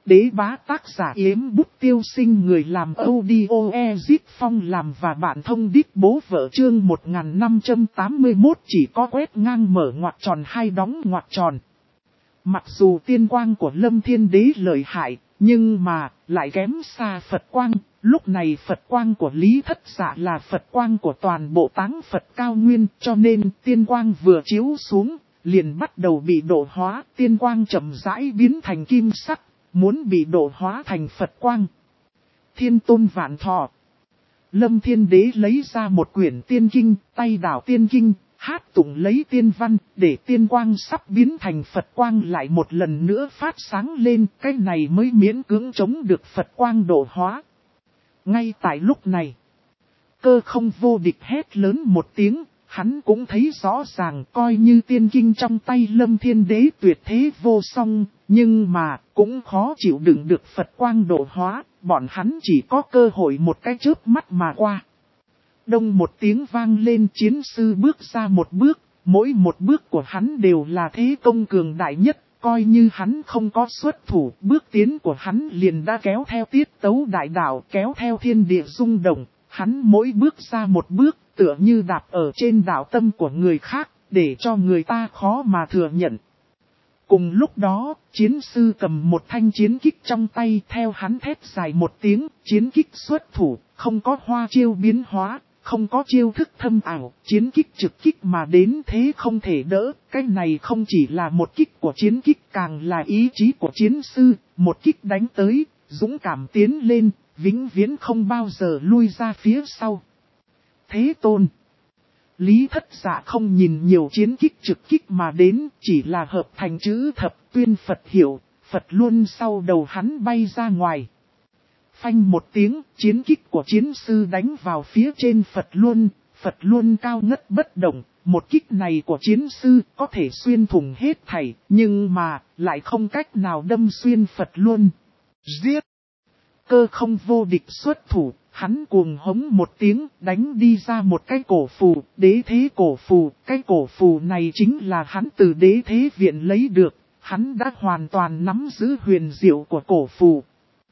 Đế bá tác giả Yếm Bút Tiêu Sinh, người làm audio Ezit Phong làm và bạn thông đít bố vợ. Chương 1581 chỉ có quét ngang mở ngoặc tròn hay đóng ngoặc tròn. Mặc dù tiên quang của Lâm Thiên Đế lợi hại, nhưng mà lại kém xa Phật quang. Lúc này Phật quang của Lý Thất Dạ là Phật quang của toàn bộ táng Phật cao nguyên, cho nên tiên quang vừa chiếu xuống, liền bắt đầu bị độ hóa. Tiên quang chậm rãi biến thành kim sắc, muốn bị độ hóa thành Phật quang. Thiên tôn vạn thọ. Lâm Thiên Đế lấy ra một quyển tiên kinh, tay đảo tiên kinh, hát tụng lấy tiên văn, để tiên quang sắp biến thành Phật quang lại một lần nữa phát sáng lên. Cái này mới miễn cưỡng chống được Phật quang độ hóa. Ngay tại lúc này, Cơ Không Vô Địch hét lớn một tiếng. Hắn cũng thấy rõ ràng, coi như tiên kinh trong tay Lâm Thiên Đế tuyệt thế vô song, nhưng mà cũng khó chịu đựng được Phật quang độ hóa, bọn hắn chỉ có cơ hội một cái chớp mắt mà qua. Đông một tiếng vang lên, chiến sư bước ra một bước, mỗi một bước của hắn đều là thế công cường đại nhất, coi như hắn không có xuất thủ, bước tiến của hắn liền đã kéo theo tiết tấu đại đạo, kéo theo thiên địa rung động, hắn mỗi bước ra một bước, tựa như đạp ở trên đạo tâm của người khác, để cho người ta khó mà thừa nhận. Cùng lúc đó, chiến sư cầm một thanh chiến kích trong tay, theo hắn thét dài một tiếng, chiến kích xuất thủ, không có hoa chiêu biến hóa, không có chiêu thức thâm ảo, chiến kích trực kích mà đến thế không thể đỡ. Cái này không chỉ là một kích của chiến kích, càng là ý chí của chiến sư, một kích đánh tới, dũng cảm tiến lên, vĩnh viễn không bao giờ lui ra phía sau. Thế tôn. Lý Thất Dạ không nhìn nhiều chiến kích trực kích mà đến, chỉ là hợp thành chữ thập tuyên Phật hiệu, Phật Luân sau đầu hắn bay ra ngoài. Phanh một tiếng, chiến kích của chiến sư đánh vào phía trên Phật Luân cao ngất bất động. Một kích này của chiến sư có thể xuyên thủng hết thảy, nhưng mà lại không cách nào đâm xuyên Phật Luân. Giết! Cơ Không Vô Địch xuất thủ, hắn cuồng hống một tiếng, đánh đi ra một cái cổ phù, đế thế cổ phù. Cái cổ phù này chính là hắn từ đế thế viện lấy được, hắn đã hoàn toàn nắm giữ huyền diệu của cổ phù.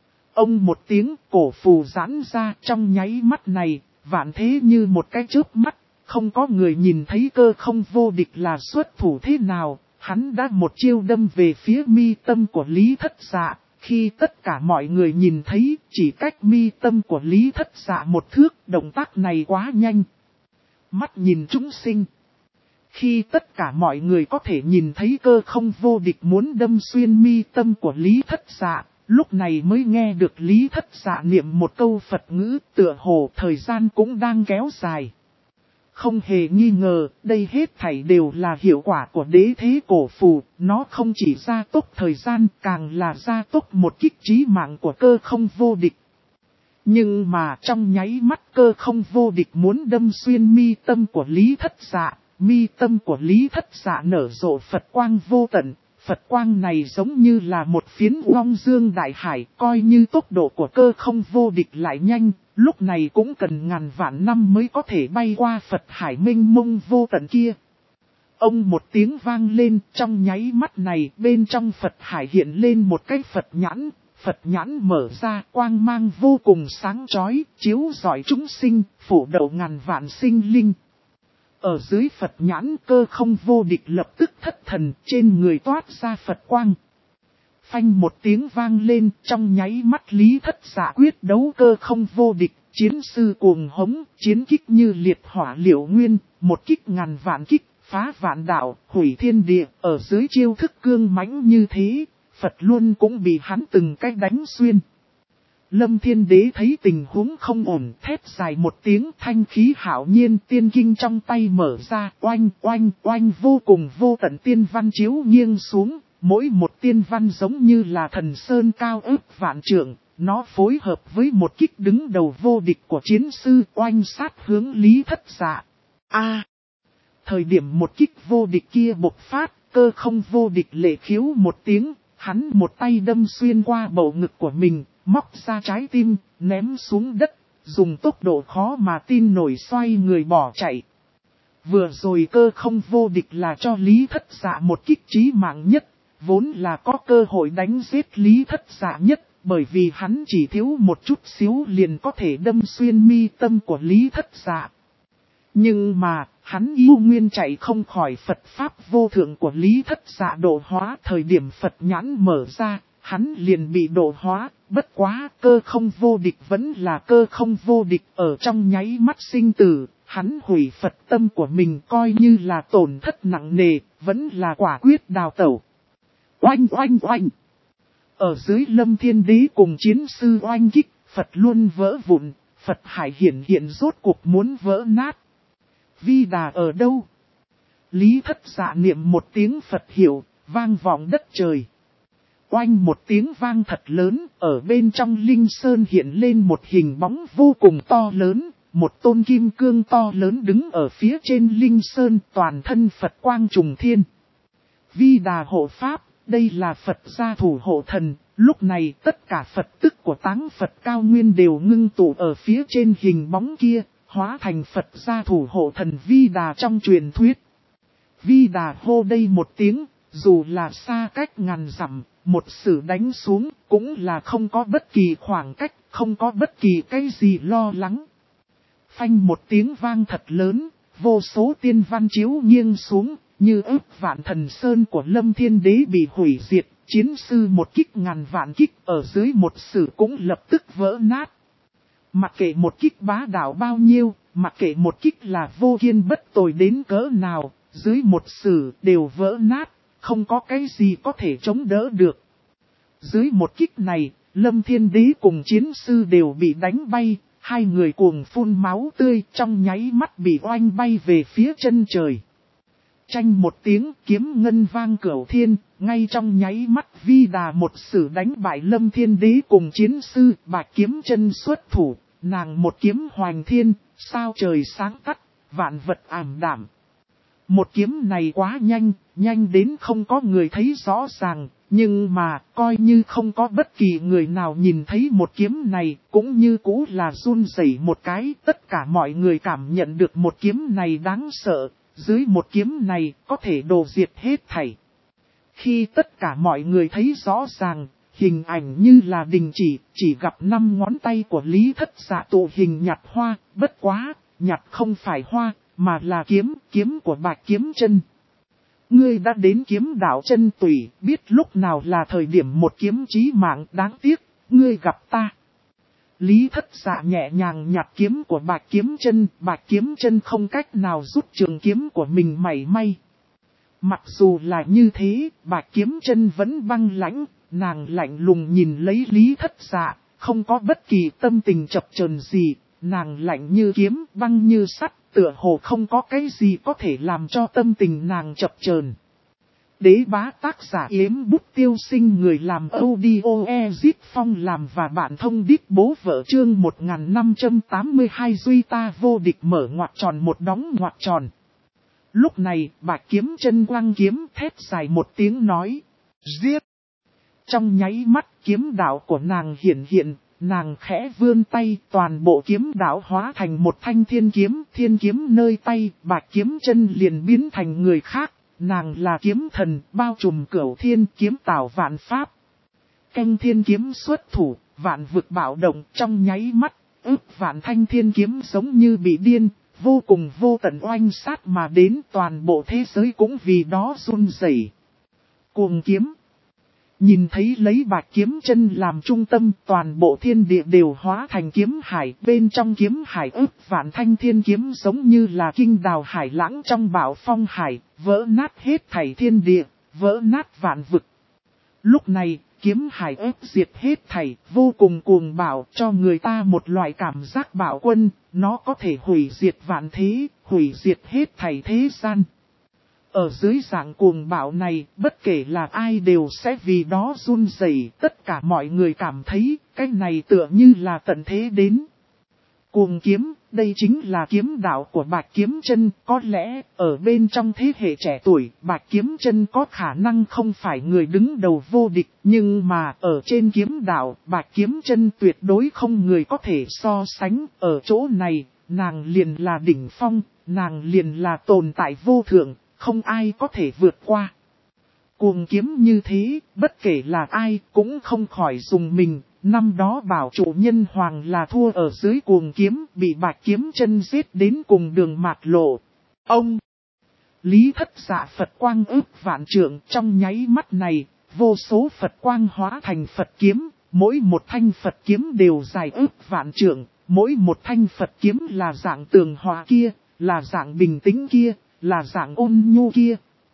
Ông một tiếng, cổ phù giãn ra, trong nháy mắt này, vạn thế như một cái chớp mắt, không có người nhìn thấy Cơ Không Vô Địch là xuất thủ thế nào, hắn đã một chiêu đâm về phía mi tâm của Lý Thất Dạ. Khi tất cả mọi người nhìn thấy, chỉ cách mi tâm của Lý Thất Dạ một thước, động tác này quá nhanh. Mắt nhìn chúng sinh. Khi tất cả mọi người có thể nhìn thấy Cơ Không Vô Địch muốn đâm xuyên mi tâm của Lý Thất Dạ, lúc này mới nghe được Lý Thất Dạ niệm một câu Phật ngữ, tựa hồ thời gian cũng đang kéo dài. Không hề nghi ngờ, đây hết thảy đều là hiệu quả của đế thế cổ phù, nó không chỉ gia tốc thời gian, càng là gia tốc một kích chí mạng của Cơ Không Vô Địch. Nhưng mà trong nháy mắt Cơ Không Vô Địch muốn đâm xuyên mi tâm của Lý Thất Dạ, mi tâm của Lý Thất Dạ nở rộ Phật quang vô tận. Phật quang này giống như là một phiến uong dương đại hải, coi như tốc độ của Cơ Không Vô Địch lại nhanh, lúc này cũng cần ngàn vạn năm mới có thể bay qua Phật hải mênh mông vô tận kia. Ông một tiếng vang lên, trong nháy mắt này bên trong Phật hải hiện lên một cái Phật nhãn mở ra, quang mang vô cùng sáng chói, chiếu rọi chúng sinh, phủ đầu ngàn vạn sinh linh. Ở dưới Phật nhãn Cơ Không Vô Địch lập tức thất thần, trên người toát ra Phật quang. Phanh một tiếng vang lên, trong nháy mắt Lý Thất Dạ quyết đấu Cơ Không Vô Địch, chiến sư cuồng hống, chiến kích như liệt hỏa liệu nguyên, một kích ngàn vạn kích, phá vạn đạo, hủy thiên địa, ở dưới chiêu thức cương mãnh như thế, Phật Luân cũng bị hắn từng cách đánh xuyên. Lâm Thiên Đế thấy tình huống không ổn, thét dài một tiếng, thanh khí hạo nhiên, tiên kinh trong tay mở ra, oanh oanh oanh, vô cùng vô tận tiên văn chiếu nghiêng xuống, mỗi một tiên văn giống như là thần sơn cao ước vạn trượng, nó phối hợp với một kích đứng đầu vô địch của chiến sư, oanh sát hướng Lý Thất Dạ. Thời điểm một kích vô địch kia bộc phát, Cơ Không Vô Địch lệ khiếu một tiếng, hắn một tay đâm xuyên qua bầu ngực của mình, móc ra trái tim, ném xuống đất, dùng tốc độ khó mà tin nổi xoay người bỏ chạy. Vừa rồi Cơ Không Vô Địch là cho Lý Thất Dạ một kích chí mạng nhất, vốn là có cơ hội đánh giết Lý Thất Dạ nhất, bởi vì hắn chỉ thiếu một chút xíu liền có thể đâm xuyên mi tâm của Lý Thất Dạ. Nhưng mà, hắn yêu nguyên chạy không khỏi Phật Pháp vô thượng của Lý Thất Dạ độ hóa. Thời điểm Phật nhãn mở ra, hắn liền bị độ hóa. Bất quá, cơ không vô địch vẫn là cơ không vô địch. Ở trong nháy mắt sinh tử, hắn hủy Phật tâm của mình coi như là tổn thất nặng nề, vẫn là quả quyết đào tẩu. Oanh oanh oanh! Ở dưới Lâm Thiên Đế cùng chiến sư oanh kích, Phật luôn vỡ vụn, Phật hải hiển hiện rốt cuộc muốn vỡ nát. Vi Đà ở đâu? Lý Thất Dạ niệm một tiếng Phật hiệu, vang vọng đất trời. Oanh một tiếng vang thật lớn, ở bên trong Linh Sơn hiện lên một hình bóng vô cùng to lớn, một tôn kim cương to lớn đứng ở phía trên Linh Sơn, toàn thân Phật quang trùng thiên. Vi Đà hộ Pháp, đây là Phật gia thủ hộ thần. Lúc này tất cả Phật tức của táng Phật cao nguyên đều ngưng tụ ở phía trên hình bóng kia, hóa thành Phật gia thủ hộ thần Vi Đà trong truyền thuyết. Vi Đà hô đây một tiếng, dù là xa cách ngàn dặm, một sử đánh xuống cũng là không có bất kỳ khoảng cách, không có bất kỳ cái gì lo lắng. Phanh một tiếng vang thật lớn, vô số tiên văn chiếu nghiêng xuống, như ức vạn thần sơn của Lâm Thiên Đế bị hủy diệt, chiến sư một kích ngàn vạn kích ở dưới một sử cũng lập tức vỡ nát. Mặc kệ một kích bá đạo bao nhiêu, mặc kệ một kích là vô kiên bất tồi đến cỡ nào, dưới một sử đều vỡ nát, không có cái gì có thể chống đỡ được. Dưới một kích này, Lâm Thiên Đế cùng chiến sư đều bị đánh bay, hai người cuồng phun máu tươi trong nháy mắt bị oanh bay về phía chân trời. Chanh một tiếng kiếm ngân vang cửu thiên, ngay trong nháy mắt Vi Đà một sử đánh bại Lâm Thiên Đế cùng chiến sư, Bạch Kiếm Chân xuất thủ, nàng một kiếm hoành thiên, sao trời sáng tắt, vạn vật ảm đạm. Một kiếm này quá nhanh, nhanh đến không có người thấy rõ ràng, nhưng mà coi như không có bất kỳ người nào nhìn thấy một kiếm này, cũng như cũ là run rẩy một cái, tất cả mọi người cảm nhận được một kiếm này đáng sợ. Dưới một kiếm này có thể đồ diệt hết thảy. Khi tất cả mọi người thấy rõ ràng, hình ảnh như là đình chỉ gặp 5 ngón tay của Lý Thất Dạ tụ hình nhặt hoa, bất quá, nhặt không phải hoa, mà là kiếm của Bạch Kiếm Chân. Ngươi đã đến kiếm đạo chân tùy, biết lúc nào là thời điểm một kiếm chí mạng, đáng tiếc, ngươi gặp ta. Lý Thất Dạ nhẹ nhàng nhặt kiếm của Bạch Kiếm Chân không cách nào rút trường kiếm của mình mảy may. Mặc dù là như thế, Bạch Kiếm Chân vẫn băng lãnh, nàng lạnh lùng nhìn lấy Lý Thất Dạ, không có bất kỳ tâm tình chập chờn gì, nàng lạnh như kiếm, băng như sắt, tựa hồ không có cái gì có thể làm cho tâm tình nàng chập chờn. Đế bá tác giả Yếm Bút Tiêu Sinh, người làm audio Ezit Phong làm và bạn thông điệp bố vợ chương 1582 duy ta vô địch mở ngoặc tròn một đóng ngoặc tròn. Lúc này, Bạch Kiếm Chân quăng kiếm thét dài một tiếng nói, giết. Trong nháy mắt kiếm đạo của nàng hiển hiện, nàng khẽ vươn tay, toàn bộ kiếm đạo hóa thành một thanh thiên kiếm nơi tay, Bạch Kiếm Chân liền biến thành người khác. Nàng là kiếm thần, bao trùm cửu thiên, kiếm tạo vạn pháp. Canh thiên kiếm xuất thủ, vạn vực bạo động trong nháy mắt, ức vạn thanh thiên kiếm giống như bị điên, vô cùng vô tận oanh sát mà đến, toàn bộ thế giới cũng vì đó run rẩy. Cuồng kiếm. Nhìn thấy lấy Bạch Kiếm Chân làm trung tâm, toàn bộ thiên địa đều hóa thành kiếm hải, bên trong kiếm hải ức vạn thanh thiên kiếm giống như là kinh đào hải lãng trong bão phong hải, vỡ nát hết thảy thiên địa, vỡ nát vạn vực. Lúc này, kiếm hải ức diệt hết thảy, vô cùng cuồng bạo, cho người ta một loại cảm giác bạo quân, nó có thể hủy diệt vạn thế, hủy diệt hết thảy thế gian. Ở dưới dạng cuồng bạo này, bất kể là ai đều sẽ vì đó run rẩy, tất cả mọi người cảm thấy, cái này tựa như là tận thế đến. Cuồng kiếm, đây chính là kiếm đạo của Bạch Kiếm Chân, có lẽ, ở bên trong thế hệ trẻ tuổi, Bạch Kiếm Chân có khả năng không phải người đứng đầu vô địch, nhưng mà, ở trên kiếm đạo, Bạch Kiếm Chân tuyệt đối không người có thể so sánh, ở chỗ này, nàng liền là đỉnh phong, nàng liền là tồn tại vô thượng. Không ai có thể vượt qua. Cuồng kiếm như thế, bất kể là ai cũng không khỏi dùng mình. Năm đó bảo chủ nhân hoàng là thua ở dưới cuồng kiếm, bị Bạch Kiếm Chân giết đến cùng đường mạt lộ. Ông Lý Thất Dạ Phật quang ước vạn trượng, trong nháy mắt này, vô số Phật quang hóa thành Phật kiếm, mỗi một thanh Phật kiếm đều dài ước vạn trượng, mỗi một thanh Phật kiếm là dạng tường hòa kia, là dạng bình tĩnh kia, là dạng ôn nhu kia.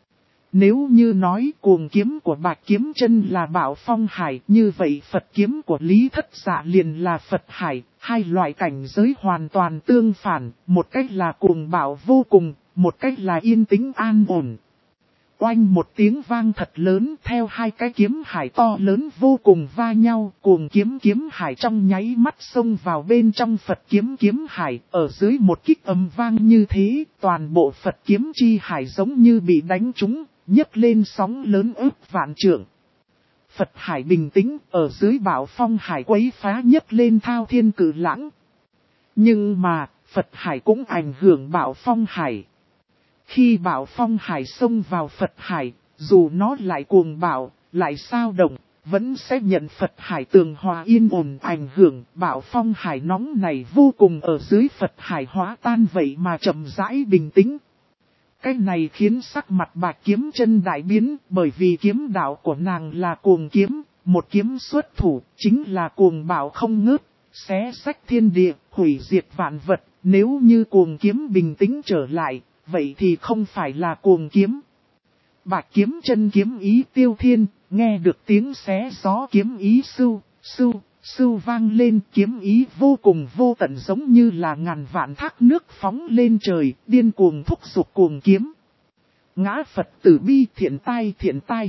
Nếu như nói cuồng kiếm của Bạch Kiếm Chân là Bảo Phong Hải, như vậy Phật kiếm của Lý Thất Dạ liền là Phật Hải, hai loại cảnh giới hoàn toàn tương phản, một cách là cuồng bạo vô cùng, một cách là yên tĩnh an ổn. Oanh một tiếng vang thật lớn, theo hai cái kiếm hải to lớn vô cùng va nhau, cuồng kiếm hải trong nháy mắt xông vào bên trong Phật kiếm hải, ở dưới một kích ầm vang như thế, toàn bộ Phật kiếm chi hải giống như bị đánh trúng, nhấc lên sóng lớn ước vạn trượng. Phật hải bình tĩnh, ở dưới Bảo Phong Hải quấy phá nhấc lên thao thiên cự lãng. Nhưng mà, Phật hải cũng ảnh hưởng Bảo Phong Hải. Khi Bảo Phong Hải xông vào Phật Hải, dù nó lại cuồng bạo, lại sao động, vẫn sẽ nhận Phật Hải tường hòa yên ổn ảnh hưởng. Bảo Phong Hải nóng này vô cùng ở dưới Phật Hải hóa tan vậy mà chậm rãi bình tĩnh. Cái này khiến sắc mặt Bạch Kiếm Chân đại biến, bởi vì kiếm đạo của nàng là cuồng kiếm, một kiếm xuất thủ, chính là cuồng bạo không ngớt, xé rách thiên địa, hủy diệt vạn vật. Nếu như cuồng kiếm bình tĩnh trở lại, vậy thì không phải là cuồng kiếm. Bạch Kiếm Chân kiếm ý tiêu thiên, nghe được tiếng xé gió kiếm ý sưu, sưu, sưu vang lên, kiếm ý vô cùng vô tận giống như là ngàn vạn thác nước phóng lên trời, điên cuồng thúc giục cuồng kiếm. Ngã Phật tử bi thiện tai.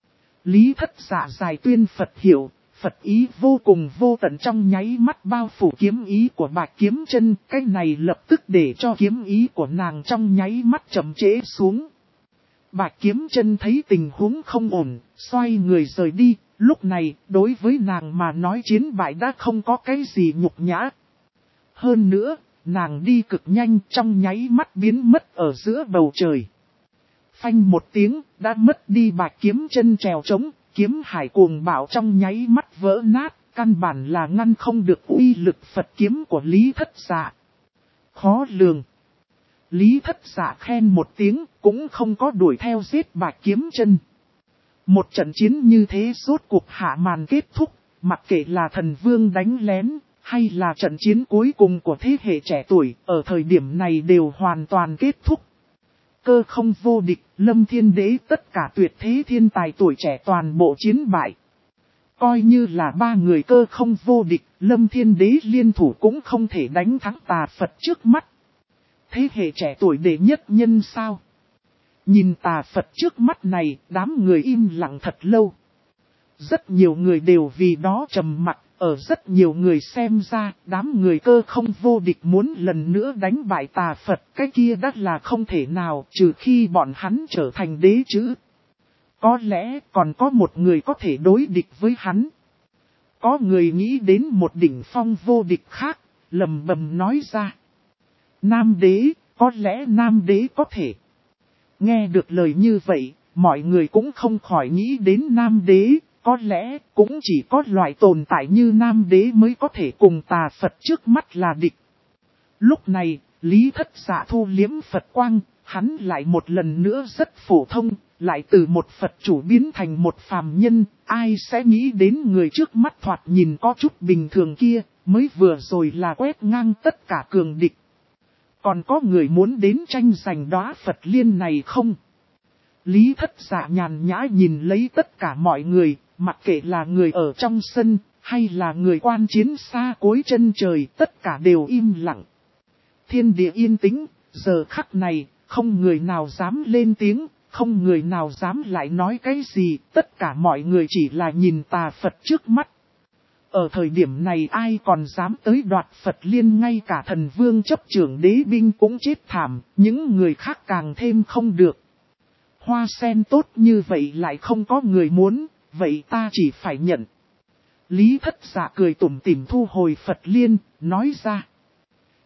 Lý Thất Dạ dài tuyên Phật hiểu, Phật ý vô cùng vô tận trong nháy mắt bao phủ kiếm ý của Bạch Kiếm Chân, cái này lập tức để cho kiếm ý của nàng trong nháy mắt chậm trễ xuống. Bạch Kiếm Chân thấy tình huống không ổn, xoay người rời đi, lúc này đối với nàng mà nói chiến bại đã không có cái gì nhục nhã. Hơn nữa, nàng đi cực nhanh trong nháy mắt biến mất ở giữa bầu trời. Phanh một tiếng, đã mất đi Bạch Kiếm Chân trèo trống, kiếm hải cuồng bạo trong nháy mắt vỡ nát, căn bản là ngăn không được uy lực Phật kiếm của Lý Thất Dạ. Khó lường. Lý Thất Dạ khen một tiếng, cũng không có đuổi theo giết Bạch Kiếm Chân. Một trận chiến như thế rốt cuộc hạ màn kết thúc, mặc kệ là thần vương đánh lén, hay là trận chiến cuối cùng của thế hệ trẻ tuổi, ở thời điểm này đều hoàn toàn kết thúc. Cơ Không vô địch, Lâm Thiên Đế tất cả tuyệt thế thiên tài tuổi trẻ toàn bộ chiến bại. Coi như là ba người Cơ Không vô địch, Lâm Thiên Đế liên thủ cũng không thể đánh thắng Tà Phật trước mắt. Thế hệ trẻ tuổi đệ nhất nhân sao? Nhìn Tà Phật trước mắt này, đám người im lặng thật lâu. Rất nhiều người đều vì đó trầm mặc, ở rất nhiều người xem ra, đám người Cơ Không vô địch muốn lần nữa đánh bại Tà Phật, cái kia đắt là không thể nào, trừ khi bọn hắn trở thành đế chữ. Có lẽ còn có một người có thể đối địch với hắn. Có người nghĩ đến một đỉnh phong vô địch khác, lầm bầm nói ra. Nam đế, có lẽ Nam đế có thể. Nghe được lời như vậy, mọi người cũng không khỏi nghĩ đến Nam đế, có lẽ cũng chỉ có loại tồn tại như Nam đế mới có thể cùng Tà Phật trước mắt là địch. Lúc này, Lý Thất Dạ thu liếm Phật quang, hắn lại một lần nữa rất phổ thông, lại từ một Phật chủ biến thành một phàm nhân, ai sẽ nghĩ đến người trước mắt thoạt nhìn có chút bình thường kia, mới vừa rồi là quét ngang tất cả cường địch. Còn có người muốn đến tranh giành đóa Phật liên này không? Lý Thất Dạ nhàn nhã nhìn lấy tất cả mọi người, mặc kệ là người ở trong sân, hay là người quan chiến xa cuối chân trời, tất cả đều im lặng. Thiên địa yên tĩnh, giờ khắc này, không người nào dám lên tiếng, không người nào dám lại nói cái gì, tất cả mọi người chỉ là nhìn Tà Phật trước mắt. Ở thời điểm này ai còn dám tới đoạt Phật liên, ngay cả thần vương chấp trưởng đế binh cũng chết thảm, những người khác càng thêm không được. Hoa sen tốt như vậy lại không có người muốn, vậy ta chỉ phải nhận. Lý Thất Dạ cười tủm tỉm thu hồi Phật liên, nói ra.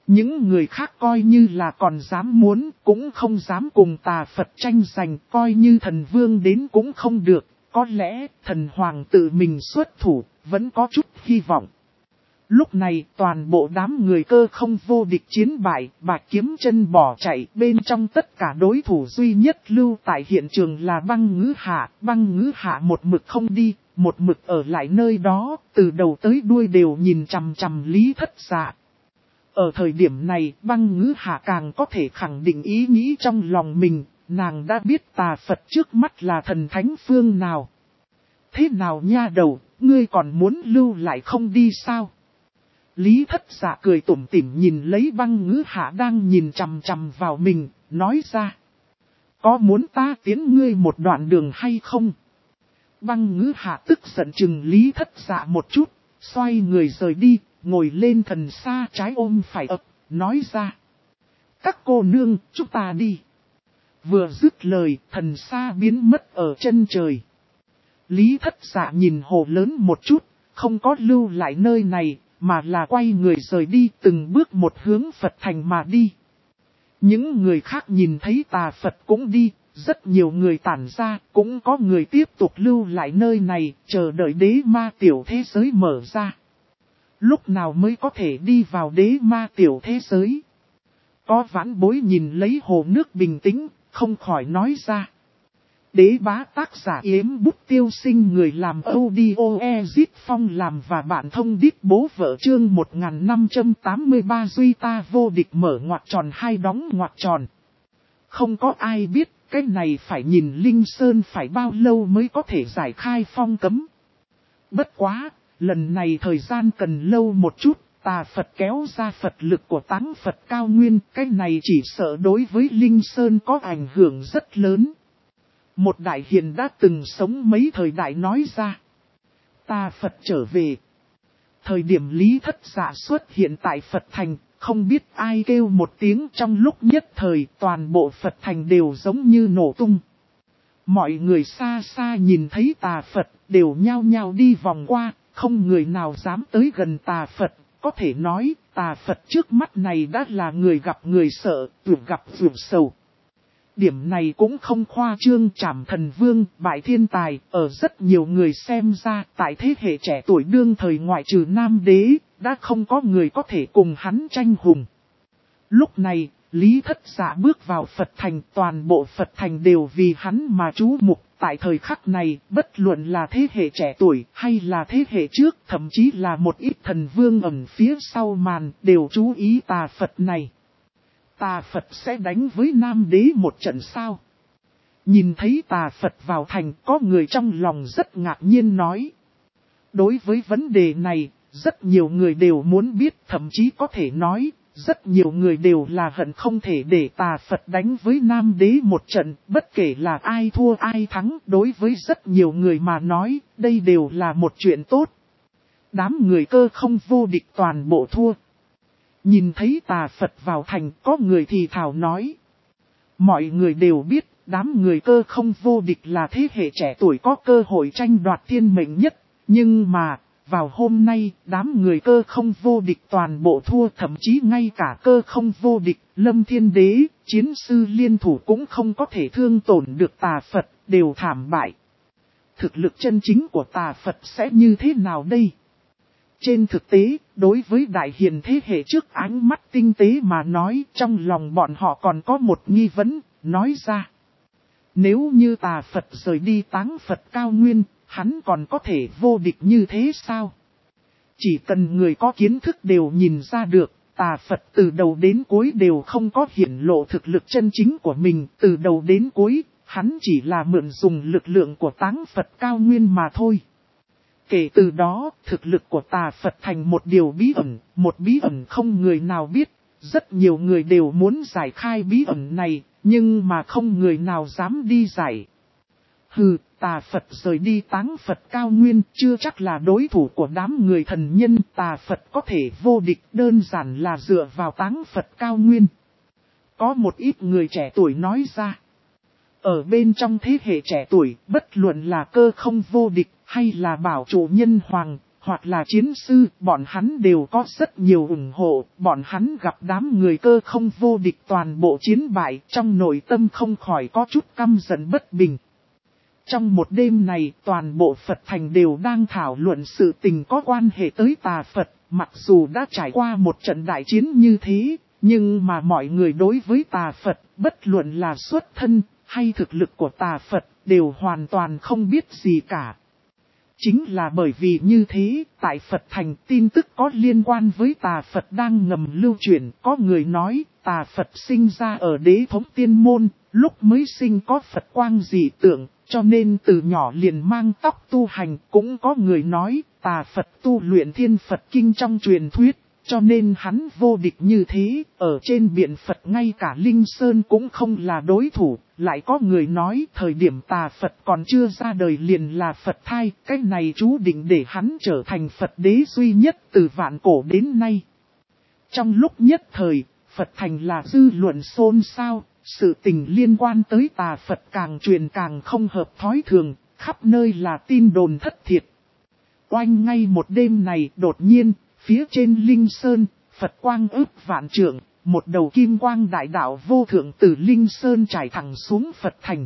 Những người khác coi như là còn dám muốn, cũng không dám cùng tà Phật tranh giành, coi như thần vương đến cũng không được, có lẽ thần hoàng tự mình xuất thủ, vẫn có chút hy vọng. Lúc này toàn bộ đám người Cơ Không vô địch chiến bại, Bạch Kiếm Chân bỏ chạy, bên trong tất cả đối thủ duy nhất lưu tại hiện trường là Băng Ngữ Hạ một mực không đi, một mực ở lại nơi đó, từ đầu tới đuôi đều nhìn chằm chằm Lý Thất Dạ. Ở thời điểm này, Băng Ngữ Hạ càng có thể khẳng định ý nghĩ trong lòng mình, nàng đã biết tà Phật trước mắt là thần thánh phương nào. Thế nào nha đầu, ngươi còn muốn lưu lại không đi sao? Lý Thất Dạ cười tủm tỉm nhìn lấy Băng Ngữ Hạ đang nhìn chằm chằm vào mình, nói ra. Có muốn ta tiến ngươi một đoạn đường hay không? Băng Ngữ Hạ tức giận chừng Lý Thất Dạ một chút, xoay người rời đi, ngồi lên thần xa trái ôm phải ập, nói ra. Các cô nương, chúng ta đi. Vừa dứt lời, thần xa biến mất ở chân trời. Lý Thất Dạ nhìn hồ lớn một chút, không có lưu lại nơi này, mà là quay người rời đi từng bước một hướng Phật thành mà đi. Những người khác nhìn thấy tà Phật cũng đi, rất nhiều người tản ra, cũng có người tiếp tục lưu lại nơi này, chờ đợi đế ma tiểu thế giới mở ra. Lúc nào mới có thể đi vào đế ma tiểu thế giới? Có vãn bối nhìn lấy hồ nước bình tĩnh, không khỏi nói ra. Đế bá tác giả Yếm Bút Tiêu Sinh, người làm audio Ezit Phong làm và bạn thông đít bố vợ chương 1583 duy ta vô địch mở ngoặc tròn hai đóng ngoặc tròn. Không có ai biết cái này phải nhìn Linh Sơn phải bao lâu mới có thể giải khai phong cấm. Bất quá, lần này thời gian cần lâu một chút, tà Phật kéo ra Phật lực của Táng Phật cao nguyên, cái này chỉ sợ đối với Linh Sơn có ảnh hưởng rất lớn. Một đại hiền đã từng sống mấy thời đại nói ra. Tà Phật trở về. Thời điểm Lý Thất Dạ xuất hiện tại Phật thành, không biết ai kêu một tiếng, trong lúc nhất thời toàn bộ Phật thành đều giống như nổ tung. Mọi người xa xa nhìn thấy tà Phật đều nhao nhao đi vòng qua, không người nào dám tới gần tà Phật. Có thể nói tà Phật trước mắt này đã là người gặp người sợ, tưởng gặp vượt sầu. Điểm này cũng không khoa trương, Trảm Thần Vương, bại thiên tài, ở rất nhiều người xem ra, tại thế hệ trẻ tuổi đương thời ngoại trừ Nam Đế, đã không có người có thể cùng hắn tranh hùng. Lúc này, Lý Thất Dạ bước vào Phật thành, toàn bộ Phật thành đều vì hắn mà chú mục. Tại thời khắc này, bất luận là thế hệ trẻ tuổi hay là thế hệ trước, thậm chí là một ít thần vương ẩn phía sau màn, đều chú ý tà Phật này. Tà Phật sẽ đánh với Nam Đế một trận sao? Nhìn thấy tà Phật vào thành, có người trong lòng rất ngạc nhiên nói. Đối với vấn đề này, rất nhiều người đều muốn biết, thậm chí có thể nói, rất nhiều người đều là hận không thể để tà Phật đánh với Nam Đế một trận, bất kể là ai thua ai thắng, đối với rất nhiều người mà nói, đây đều là một chuyện tốt. Đám người Cơ Không vô địch toàn bộ thua. Nhìn thấy tà Phật vào thành, có người thì thảo nói. Mọi người đều biết, đám người Cơ Không vô địch là thế hệ trẻ tuổi có cơ hội tranh đoạt thiên mệnh nhất. Nhưng mà, vào hôm nay, đám người Cơ Không vô địch toàn bộ thua, thậm chí ngay cả Cơ Không vô địch, Lâm Thiên Đế, chiến sư liên thủ cũng không có thể thương tổn được tà Phật, đều thảm bại. Thực lực chân chính của tà Phật sẽ như thế nào đây? Trên thực tế, đối với đại hiền thế hệ trước ánh mắt tinh tế mà nói, trong lòng bọn họ còn có một nghi vấn, nói ra. Nếu như tà Phật rời đi Táng Phật cao nguyên, hắn còn có thể vô địch như thế sao? Chỉ cần người có kiến thức đều nhìn ra được, tà Phật từ đầu đến cuối đều không có hiển lộ thực lực chân chính của mình, từ đầu đến cuối, hắn chỉ là mượn dùng lực lượng của Táng Phật cao nguyên mà thôi. Kể từ đó, thực lực của tà Phật thành một điều bí ẩn, một bí ẩn không người nào biết. Rất nhiều người đều muốn giải khai bí ẩn này, nhưng mà không người nào dám đi giải. Hừ, tà Phật rời đi Táng Phật cao nguyên, chưa chắc là đối thủ của đám người thần nhân. Tà Phật có thể vô địch đơn giản là dựa vào Táng Phật cao nguyên. Có một ít người trẻ tuổi nói ra. Ở bên trong thế hệ trẻ tuổi, bất luận là Cơ Không vô địch, hay là Bảo Chủ Nhân Hoàng, hoặc là chiến sư, bọn hắn đều có rất nhiều ủng hộ, bọn hắn gặp đám người cơ không vô địch toàn bộ chiến bại, trong nội tâm không khỏi có chút căm giận bất bình. Trong một đêm này, toàn bộ Phật thành đều đang thảo luận sự tình có quan hệ tới tà Phật, mặc dù đã trải qua một trận đại chiến như thế, nhưng mà mọi người đối với tà Phật, bất luận là xuất thân hay thực lực của tà Phật, đều hoàn toàn không biết gì cả. Chính là bởi vì như thế, tại Phật thành tin tức có liên quan với tà Phật đang ngầm lưu truyền, có người nói tà Phật sinh ra ở Đế Thống Tiên Môn, lúc mới sinh có Phật quang dị tượng, cho nên từ nhỏ liền mang tóc tu hành, cũng có người nói tà Phật tu luyện Thiên Phật Kinh trong truyền thuyết, cho nên hắn vô địch như thế, ở trên biển Phật ngay cả Linh Sơn cũng không là đối thủ, lại có người nói thời điểm tà Phật còn chưa ra đời liền là Phật thai, cái này chú định để hắn trở thành Phật đế duy nhất từ vạn cổ đến nay. Trong lúc nhất thời, Phật thành là dư luận xôn xao, sự tình liên quan tới tà Phật càng truyền càng không hợp thói thường, khắp nơi là tin đồn thất thiệt. Oanh ngay một đêm này đột nhiên, phía trên Linh Sơn, Phật quang ước vạn trượng, một đầu kim quang đại đạo vô thượng từ Linh Sơn trải thẳng xuống Phật thành.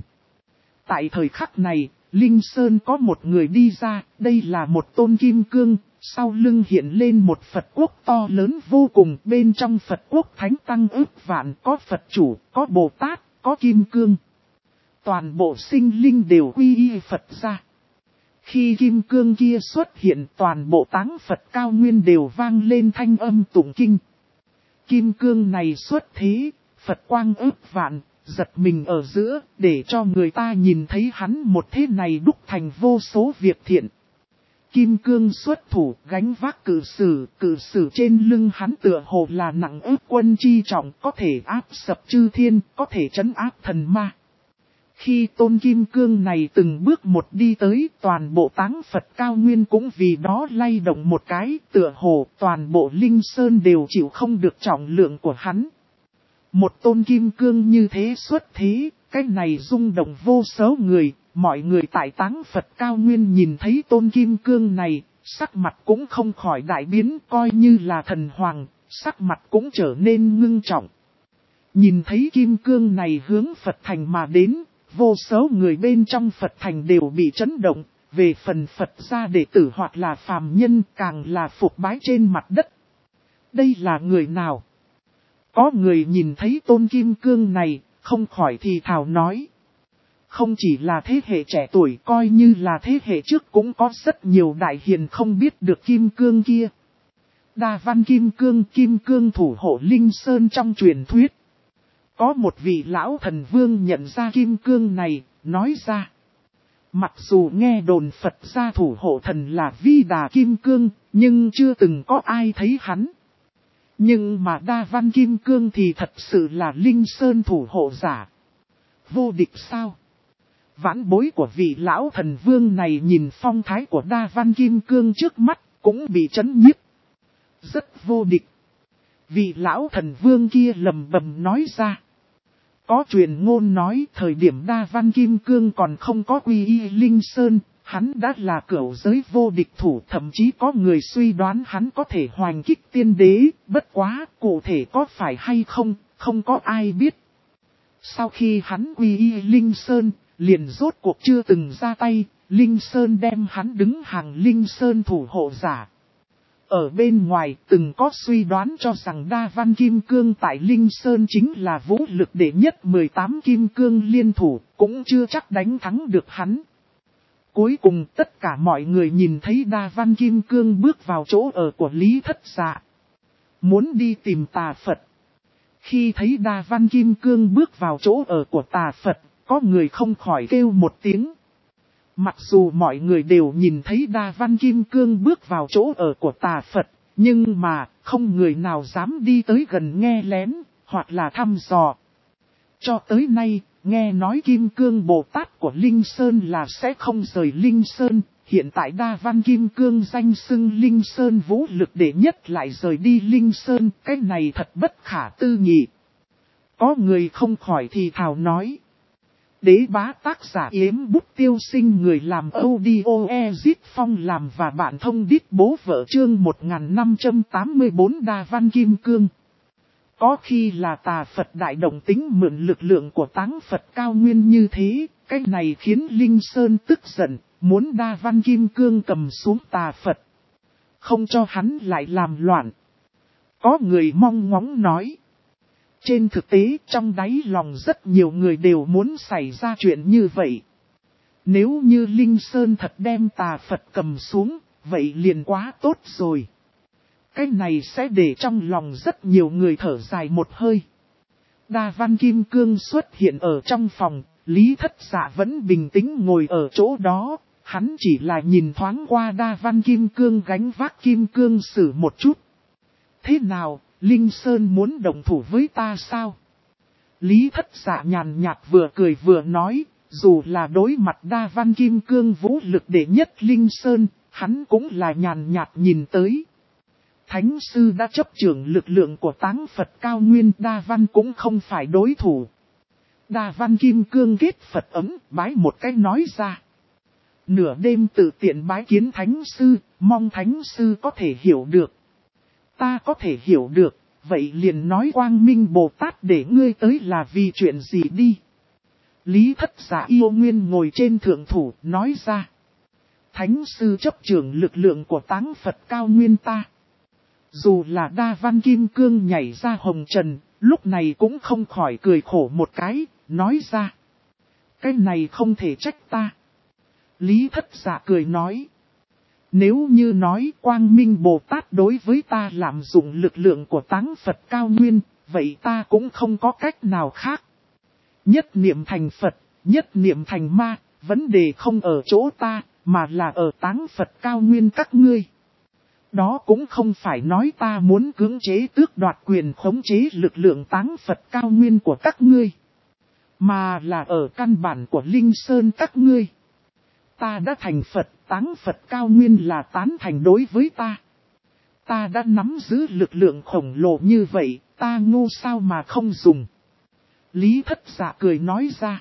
Tại thời khắc này, Linh Sơn có một người đi ra, đây là một tôn kim cương, sau lưng hiện lên một Phật quốc to lớn vô cùng, bên trong Phật quốc thánh tăng ước vạn, có Phật chủ, có Bồ Tát, có kim cương. Toàn bộ sinh linh đều quy y Phật ra. Khi kim cương kia xuất hiện, toàn bộ táng Phật cao nguyên đều vang lên thanh âm tụng kinh. Kim cương này xuất thế, Phật quang ước vạn, giật mình ở giữa, để cho người ta nhìn thấy hắn một thế này đúc thành vô số việc thiện. Kim cương xuất thủ gánh vác cử sử trên lưng hắn tựa hồ là nặng ước quân chi trọng, có thể áp sập chư thiên, có thể trấn áp thần ma. Khi tôn kim cương này từng bước một đi tới, toàn bộ táng Phật cao nguyên cũng vì đó lay động một cái, tựa hồ toàn bộ Linh Sơn đều chịu không được trọng lượng của hắn. Một tôn kim cương như thế xuất thế, cái này rung động vô số người, mọi người tại táng Phật cao nguyên nhìn thấy tôn kim cương này, sắc mặt cũng không khỏi đại biến, coi như là thần hoàng, sắc mặt cũng trở nên ngưng trọng. Nhìn thấy kim cương này hướng Phật thành mà đến, vô số người bên trong Phật thành đều bị chấn động, về phần Phật gia đệ tử hoặc là phàm nhân càng là phục bái trên mặt đất. Đây là người nào? Có người nhìn thấy tôn kim cương này, không khỏi thì thào nói. Không chỉ là thế hệ trẻ tuổi, coi như là thế hệ trước cũng có rất nhiều đại hiền không biết được kim cương kia. Đa văn kim cương thủ hộ Linh Sơn trong truyền thuyết. Có một vị lão thần vương nhận ra kim cương này, nói ra. Mặc dù nghe đồn Phật gia thủ hộ thần là Vi Đà Kim Cương, nhưng chưa từng có ai thấy hắn. Nhưng mà đa văn kim cương thì thật sự là Linh Sơn thủ hộ giả. Vô địch sao? Vãn bối của vị lão thần vương này nhìn phong thái của đa văn kim cương trước mắt, cũng bị chấn nhiếp. Rất vô địch. Vị lão thần vương kia lầm bầm nói ra. Có truyền ngôn nói thời điểm đa văn kim cương còn không có quy y Linh Sơn, hắn đã là cửu giới vô địch thủ, thậm chí có người suy đoán hắn có thể hoành kích tiên đế, bất quá cụ thể có phải hay không, không có ai biết. Sau khi hắn quy y Linh Sơn, liền rốt cuộc chưa từng ra tay, Linh Sơn đem hắn đứng hàng Linh Sơn thủ hộ giả. Ở bên ngoài từng có suy đoán cho rằng đa văn kim cương tại Linh Sơn chính là vũ lực đệ nhất 18 kim cương liên thủ, cũng chưa chắc đánh thắng được hắn. Cuối cùng tất cả mọi người nhìn thấy đa văn kim cương bước vào chỗ ở của Lý Thất Dạ. Muốn đi tìm tà Phật. Khi thấy đa văn kim cương bước vào chỗ ở của tà Phật, có người không khỏi kêu một tiếng. Mặc dù mọi người đều nhìn thấy đa văn kim cương bước vào chỗ ở của tà Phật, nhưng mà không người nào dám đi tới gần nghe lén, hoặc là thăm dò. Cho tới nay, nghe nói kim cương Bồ Tát của Linh Sơn là sẽ không rời Linh Sơn, hiện tại đa văn kim cương danh xưng Linh Sơn vũ lực đệ nhất lại rời đi Linh Sơn, cái này thật bất khả tư nghị. Có người không khỏi thì thào nói. Đế bá tác giả Yếm Bút Tiêu Sinh, người làm audio Ezit Phong làm và bạn thông đít bố vợ chương 1584 Đa Văn Kim Cương. Có khi là tà Phật đại động tính mượn lực lượng của táng Phật cao nguyên như thế, cái này khiến Linh Sơn tức giận, muốn Đa Văn Kim Cương cầm xuống tà Phật, không cho hắn lại làm loạn. Có người mong ngóng nói. Trên thực tế trong đáy lòng rất nhiều người đều muốn xảy ra chuyện như vậy. Nếu như Linh Sơn thật đem tà Phật cầm xuống, vậy liền quá tốt rồi. Cái này sẽ để trong lòng rất nhiều người thở dài một hơi. Đa Văn Kim Cương xuất hiện ở trong phòng, Lý Thất Dạ vẫn bình tĩnh ngồi ở chỗ đó. Hắn chỉ là nhìn thoáng qua Đa Văn Kim Cương gánh vác Kim Cương Sử một chút. Thế nào, Linh Sơn muốn động thủ với ta sao? Lý Thất Dạ nhàn nhạt vừa cười vừa nói, dù là đối mặt Đa Văn Kim Cương vũ lực đệ nhất Linh Sơn, hắn cũng là nhàn nhạt nhìn tới. Thánh sư đã chấp trưởng lực lượng của táng Phật cao nguyên, Đa Văn cũng không phải đối thủ. Đa Văn Kim Cương kết Phật ấm, bái một cái nói ra. Nửa đêm tự tiện bái kiến thánh sư, mong thánh sư có thể hiểu được. Ta có thể hiểu được, vậy liền nói Quang Minh Bồ Tát để ngươi tới là vì chuyện gì đi. Lý Thất Dạ yêu nguyên ngồi trên thượng thủ, nói ra. Thánh sư chấp trưởng lực lượng của táng Phật cao nguyên ta. Dù là Đa Văn Kim Cương nhảy ra hồng trần, lúc này cũng không khỏi cười khổ một cái, nói ra. Cái này không thể trách ta. Lý Thất Dạ cười nói. Nếu như nói Quang Minh Bồ Tát đối với ta lạm dụng lực lượng của táng Phật cao nguyên, vậy ta cũng không có cách nào khác. Nhất niệm thành Phật, nhất niệm thành ma, vấn đề không ở chỗ ta, mà là ở táng Phật cao nguyên các ngươi. Đó cũng không phải nói ta muốn cưỡng chế tước đoạt quyền khống chế lực lượng táng Phật cao nguyên của các ngươi, mà là ở căn bản của Linh Sơn các ngươi. Ta đã thành Phật, táng Phật cao nguyên là tán thành đối với ta. Ta đã nắm giữ lực lượng khổng lồ như vậy, ta ngu sao mà không dùng. Lý Thất Dạ cười nói ra.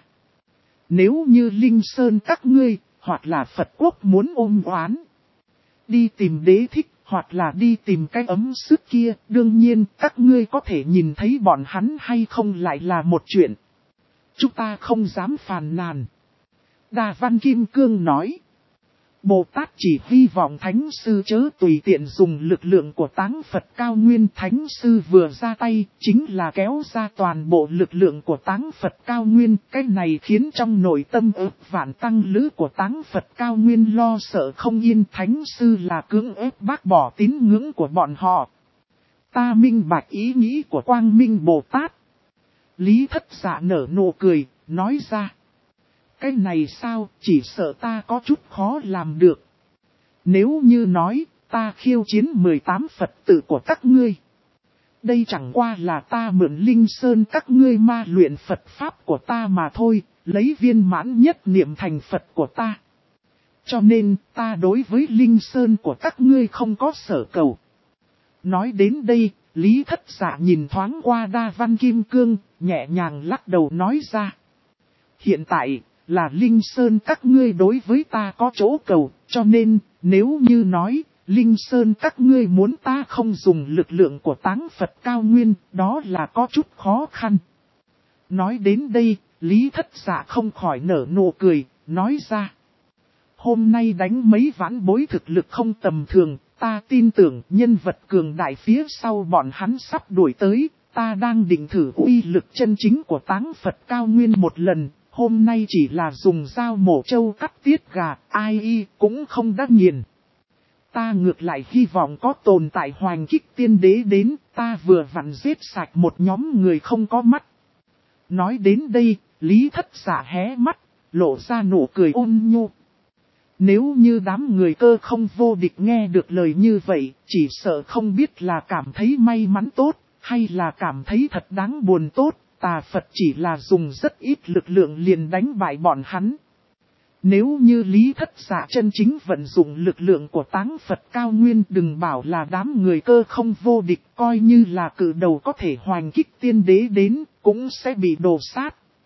Nếu như Linh Sơn các ngươi, hoặc là Phật quốc muốn ôm oán, đi tìm đế thích, hoặc là đi tìm cái ấm sức kia, đương nhiên các ngươi có thể nhìn thấy bọn hắn hay không lại là một chuyện. Chúng ta không dám phàn nàn. Đa Văn Kim Cương nói. Bồ Tát chỉ hy vọng Thánh Sư chớ tùy tiện dùng lực lượng của táng Phật cao nguyên. Thánh Sư vừa ra tay chính là kéo ra toàn bộ lực lượng của táng Phật cao nguyên. Cái này khiến trong nội tâm ức vạn tăng lữ của táng Phật cao nguyên lo sợ không yên. Thánh Sư là cưỡng ép bác bỏ tín ngưỡng của bọn họ. Ta minh bạch ý nghĩ của Quang Minh Bồ Tát. Lý Thất Dạ nở nụ cười, nói ra. Cái này sao, chỉ sợ ta có chút khó làm được. Nếu như nói, ta khiêu chiến 18 Phật tử của các ngươi. Đây chẳng qua là ta mượn Linh Sơn các ngươi ma luyện Phật Pháp của ta mà thôi, lấy viên mãn nhất niệm thành Phật của ta. Cho nên, ta đối với Linh Sơn của các ngươi không có sở cầu. Nói đến đây, Lý Thất Dạ nhìn thoáng qua Đa Văn Kim Cương, nhẹ nhàng lắc đầu nói ra. Hiện tại, là Linh Sơn các ngươi đối với ta có chỗ cầu, cho nên, nếu như nói, Linh Sơn các ngươi muốn ta không dùng lực lượng của táng Phật cao nguyên, đó là có chút khó khăn. Nói đến đây, Lý Thất Dạ không khỏi nở nụ cười, nói ra. Hôm nay đánh mấy vãn bối thực lực không tầm thường, ta tin tưởng nhân vật cường đại phía sau bọn hắn sắp đuổi tới, ta đang định thử uy lực chân chính của táng Phật cao nguyên một lần. Hôm nay chỉ là dùng dao mổ trâu cắt tiết gà, ai cũng không đắc nghiền. Ta ngược lại hy vọng có tồn tại Hoành Kích Tiên Đế đến, ta vừa vặn giết sạch một nhóm người không có mắt. Nói đến đây, Lý Thất Dạ hé mắt, lộ ra nụ cười ôn nhu. Nếu như đám người cơ không vô địch nghe được lời như vậy, chỉ sợ không biết là cảm thấy may mắn tốt, hay là cảm thấy thật đáng buồn tốt. Tà Phật chỉ là dùng rất ít lực lượng liền đánh bại bọn hắn. Nếu như Lý Thất Dạ chân chính vận dụng lực lượng của táng Phật cao nguyên, đừng bảo là đám người cơ không vô địch, coi như là cự đầu có thể Hoành Kích Tiên Đế đến, cũng sẽ bị đổ sát.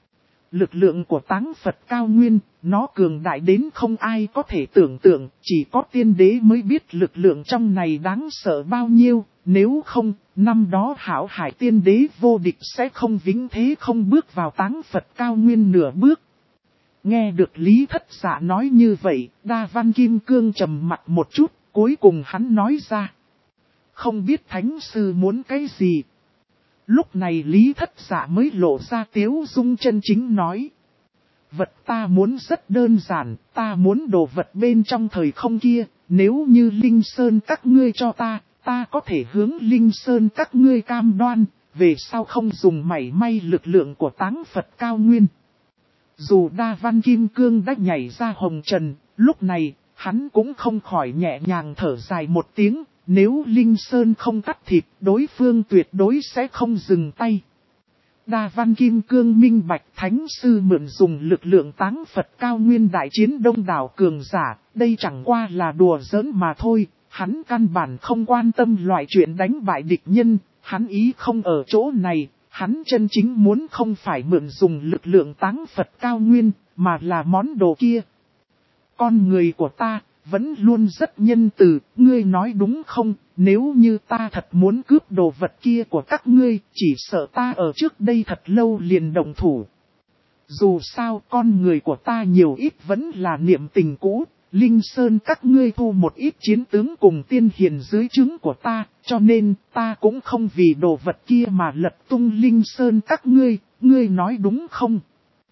Lực lượng của Táng Phật Cao Nguyên, nó cường đại đến không ai có thể tưởng tượng, chỉ có tiên đế mới biết lực lượng trong này đáng sợ bao nhiêu, nếu không, năm đó hảo hải tiên đế vô địch sẽ không vĩnh thế không bước vào Táng Phật Cao Nguyên nửa bước. Nghe được Lý Thất Dạ nói như vậy, Đa Văn Kim Cương trầm mặt một chút, cuối cùng hắn nói ra. Không biết Thánh Sư muốn cái gì? Lúc này Lý Thất Dạ mới lộ ra tiếu dung chân chính nói. Vật ta muốn rất đơn giản, ta muốn đồ vật bên trong thời không kia, nếu như Linh Sơn các ngươi cho ta có thể hướng Linh Sơn các ngươi cam đoan, về sau không dùng mảy may lực lượng của Táng Phật Cao Nguyên. Dù Đa Văn Kim Cương đã nhảy ra hồng trần, lúc này, hắn cũng không khỏi nhẹ nhàng thở dài một tiếng, nếu Linh Sơn không cắt thịt, đối phương tuyệt đối sẽ không dừng tay. Đa Văn Kim Cương minh bạch Thánh Sư mượn dùng lực lượng Táng Phật Cao Nguyên đại chiến đông đảo cường giả, đây chẳng qua là đùa giỡn mà thôi, hắn căn bản không quan tâm loại chuyện đánh bại địch nhân, hắn ý không ở chỗ này. Hắn chân chính muốn không phải mượn dùng lực lượng Táng Phật Cao Nguyên, mà là món đồ kia. Con người của ta, vẫn luôn rất nhân từ, ngươi nói đúng không, nếu như ta thật muốn cướp đồ vật kia của các ngươi, chỉ sợ ta ở trước đây thật lâu liền động thủ. Dù sao con người của ta nhiều ít vẫn là niệm tình cũ. Linh Sơn các ngươi thu một ít chiến tướng cùng tiên hiền dưới trướng của ta, cho nên ta cũng không vì đồ vật kia mà lật tung Linh Sơn các ngươi nói đúng không?